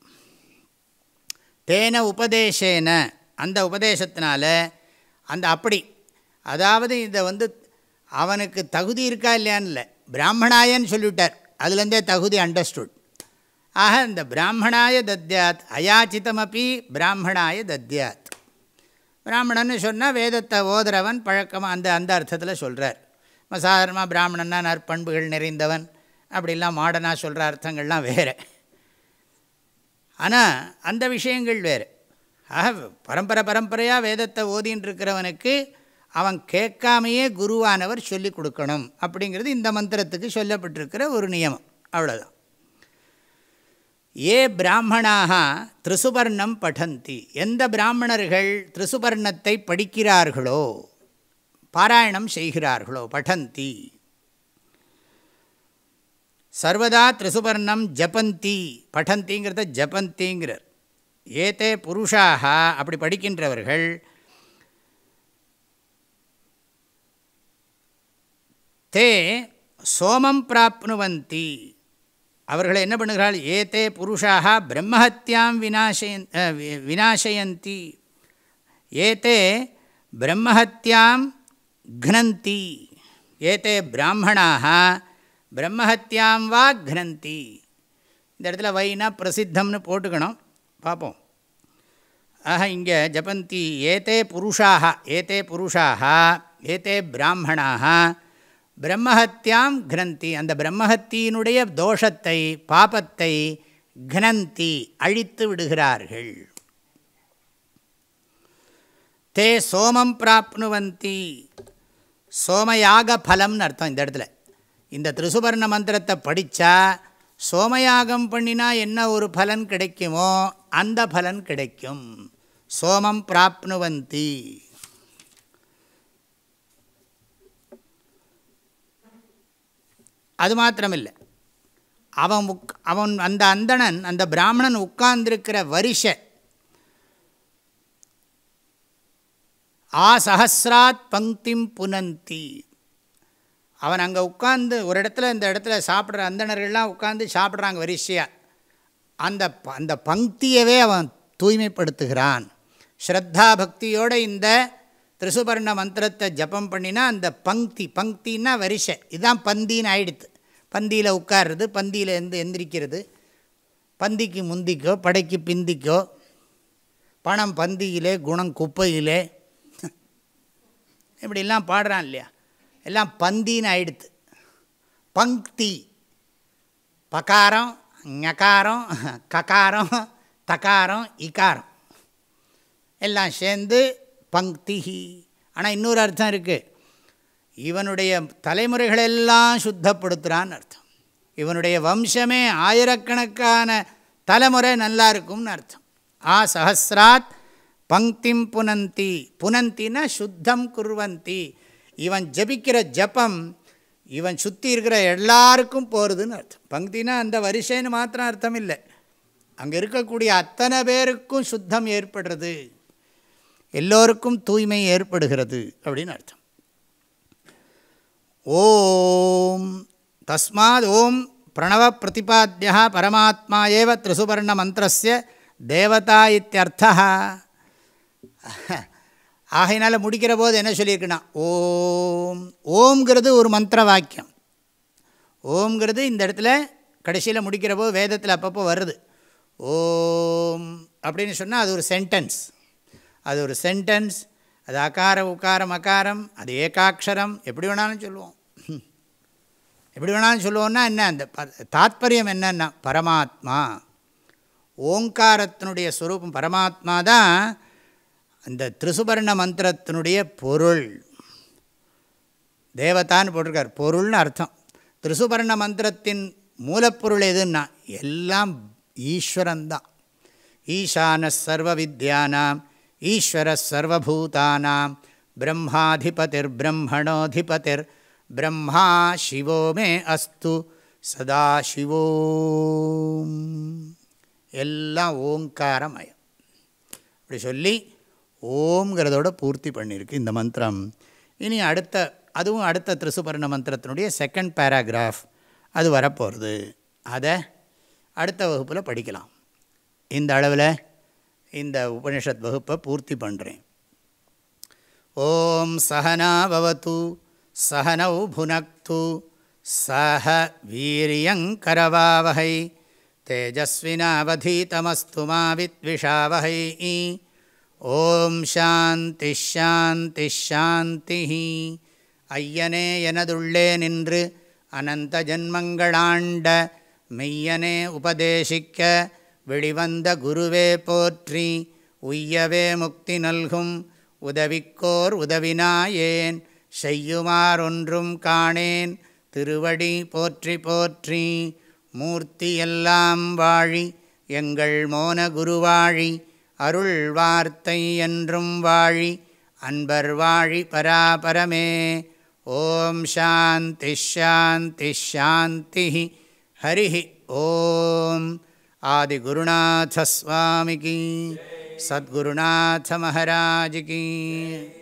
தேன உபதேசேன, அந்த உபதேசத்தினால அந்த அப்படி, அதாவது இதை வந்து அவனுக்கு தகுதி இருக்கா இல்லையான்னு இல்லை, பிராமணாயன்னு சொல்லிவிட்டார், அதுலேருந்தே தகுதி அண்டர்ஸ்டுட். ஆக இந்த பிராமணாய தத்யாத், அயாச்சிதமப்பி பிராமணாய தத்யாத். பிராமணன்னு சொன்னால் வேதத்தை ஓதுறவன் பழக்கமாக அந்த அந்த அர்த்தத்தில் சொல்கிறார். சாதாரணமாக பிராமணன்னா நற்பண்புகள் நிறைந்தவன் அப்படிலாம் மாடனாக சொல்கிற அர்த்தங்கள்லாம் வேறு. ஆனால் அந்த விஷயங்கள் வேறு. ஆக பரம்பரை பரம்பரையாக வேதத்தை ஓதின்னு இருக்கிறவனுக்கு அவன் கேட்காமையே குருவானவர் சொல்லிக் கொடுக்கணும் அப்படிங்கிறது இந்த மந்திரத்துக்கு சொல்லப்பட்டிருக்கிற ஒரு நியமம். அவ்வளோதான். ஏ பிராமணாக திரிசுபர்ணம் படந்தி, எந்த பிராமணர்கள் திரிசுபர்ணத்தை படிக்கிறார்களோ, பாராயணம் செய்கிறார்களோ, படந்தி, சர்வதா திரிசுபர்ணம் ஜபந்தி, படந்திங்கிறத ஜபந்திங்கிறார். ஏதே புருஷாக, அப்படி படிக்கின்றவர்கள், தே சோமம் பிராப்னுவந்தி, அவர்களை என்ன பண்ணுகிறாள், ஏதே புருஷாக பிரம்மஹத்யாம் விநாசயன் விநாசயந்தி, ஏதே பிரம்மஹத்யாம் घ्नन्ति, ஏதே பிராமணாக பிரம்மஹத்யாம் வா घ्नन्ति. இந்த இடத்துல வைனா பிரசித்தம்னு போட்டுக்கணும், பார்ப்போம். ஆக இங்கே ஜபந்தி ஏதே புருஷாக, ஏதே புருஷாக ஏதே பிராமணாக பிரம்மஹத்யாம் घ्नन्ति, அந்த பிரம்மஹத்தியினுடைய தோஷத்தை பாபத்தை घ्नन्ति அழித்து விடுகிறார்கள். தே சோமம் பிராப்னுவந்தி, சோமயாக பலம்னு அர்த்தம் இந்த இடத்துல. இந்த திரிசுபர்ண மந்திரத்தை படித்தா சோமயாகம் பண்ணினா என்ன ஒரு பலன் கிடைக்குமோ அந்த பலன் கிடைக்கும். சோமம் பிராப்னுவந்தி. அது மாத்திரமில்லை, அவன் உக் அவன் அந்த அந்தணன் அந்த பிராமணன் உட்கார்ந்திருக்கிற வருஷ ஆ சஹஸ்ராத் பங்கிம் புனந்தி. அவன் அங்கே உட்கார்ந்து ஒரு இடத்துல இந்த இடத்துல சாப்பிட்ற அந்தணர்கள்லாம் உட்கார்ந்து சாப்பிட்றாங்க வரிசையாக. அந்த அந்த பங்கியவே அவன் தூய்மைப்படுத்துகிறான். ஸ்ரத்தா பக்தியோடு இந்த திரிசுபர்ண மந்திரத்தை ஜபம் பண்ணினா அந்த பங்கி, பங்கின்னா வரிசை, இதுதான் பந்தின்னு ஆயிடுத்து. பந்தியில் உட்கார்றது, பந்தியில் இருந்து எந்திரிக்கிறது, பந்திக்கு முந்திக்கோ படைக்கு பிந்திக்கோ, பணம் பந்தியிலே குணம் குப்பையிலே, இப்படிலாம் பாடுறான் இல்லையா, எல்லாம் பந்தின்னு ஆயிடுத்து. பங்கி, பகாரம் ஞகாரம் ககாரம் தகாரம் இகாரம் எல்லாம் சேர்ந்து பங்கி. ஆனால் இன்னொரு அர்த்தம் இருக்குது, இவனுடைய தலைமுறைகளெல்லாம் சுத்தப்படுத்துகிறான்னு அர்த்தம். இவனுடைய வம்சமே ஆயிரக்கணக்கான தலைமுறை நல்லா இருக்கும்னு அர்த்தம். ஆ சஹஸ்ராத் பங்கிம் புனந்தி. புனந்தின்னா சுத்தம் குர்வந்தி. இவன் ஜபிக்கிற ஜபம் இவன் சுற்றி இருக்கிற எல்லாருக்கும் போகிறதுன்னு அர்த்தம். பங்கினா அந்த வரிசைன்னு மாத்திரம் அர்த்தம் இல்லை, அங்கே இருக்கக்கூடிய அத்தனை பேருக்கும் சுத்தம் ஏற்படுறது, எல்லோருக்கும் தூய்மை ஏற்படுகிறது அப்படின்னு அர்த்தம். ஓம் தஸ்மாத் ஓம் பிரணவ பிரதிபாத்தியா பரமாத்மா ஏவ திரிசுபர்ண மந்திரஸ்ய தேவதா இத்தியர்த்தா. ஆகையினால முடிக்கிற போது என்ன சொல்லியிருக்குன்னா ஓம். ஓம்ங்கிறது ஒரு மந்திர வாக்கியம். ஓம்ங்கிறது இந்த இடத்துல கடைசியில் முடிக்கிற போது வேதத்தில் அப்பப்போ வருது. ஓம் அப்படின்னு சொன்னால் அது ஒரு சென்டென்ஸ். அது ஒரு சென்டென்ஸ். அது அகாரம் உக்காரம் அகாரம், அது ஏகாட்சரம், எப்படி வேணாலும் சொல்லுவோம். எப்படி வேணாலும் சொல்லுவோம்னா என்ன, அந்த தாத்பரியம் என்னன்னா பரமாத்மா, ஓங்காரத்தினுடைய ஸ்வரூபம் பரமாத்மா தான் அந்த திரிசுபர்ண மந்திரத்தினுடைய பொருள். தேவதான்னு போட்டிருக்கார், பொருள்னு அர்த்தம். திரிசுபர்ண மந்திரத்தின் மூலப்பொருள் எதுன்னா எல்லாம் ஈஸ்வரன்தான். ஈசான சர்வ வித்யானாம் ஈஸ்வர சர்வபூதானாம் பிரம்மாதிபதிர் பிரம்மணோதிபதிர் பிரம்மா சிவோ மே அஸ்து சதா சிவோம். எல்லாம் ஓங்காரமயம். அப்படி சொல்லி ஓம்ங்கிறதோட பூர்த்தி பண்ணியிருக்கு இந்த மந்திரம். இனி அடுத்த, அதுவும் அடுத்த திரிசுபர்ண மந்திரத்தினுடைய செகண்ட் பேராகிராஃப் அது வரப்போகிறது. அதை அடுத்த வகுப்பில் படிக்கலாம். இந்த அளவில் இந்த உபனிஷத் வகுப்பை பூர்த்தி பண்ணுறேன். ஓம் சஹனா பவது சஹனௌ புனக்து சஹ வீரியங்கரவாவஹை தேஜஸ்வினாவதீதமஸ்து மா வித்விஷாவஹை. ஓம் சாந்தி ஷாந்தி ஷாந்தி. ஐயனே எனதுள்ளே நின்று அனந்த ஜன்மங்களாண்ட மெய்யனே உபதேசிக்க வெளிவந்த குருவே போற்றி. உய்யவே முக்தி நல்கும் உதவிக்கோர் உதவினாயேன் செய்யுமாறொன்றும் காணேன் திருவடி போற்றி போற்றி. மூர்த்தியெல்லாம் வாழி எங்கள் மோன குருவாழி அருள் வார்த்தை என்றும் வாழி அன்பர் வாழி பராபரமே. ஓம் சாந்தி ஷாந்தி ஷாந்தி. ஹரி ஓம். ஆதிகுருநாத ஸ்வாமிகி, சத்குருநாத மகாராஜ் கி.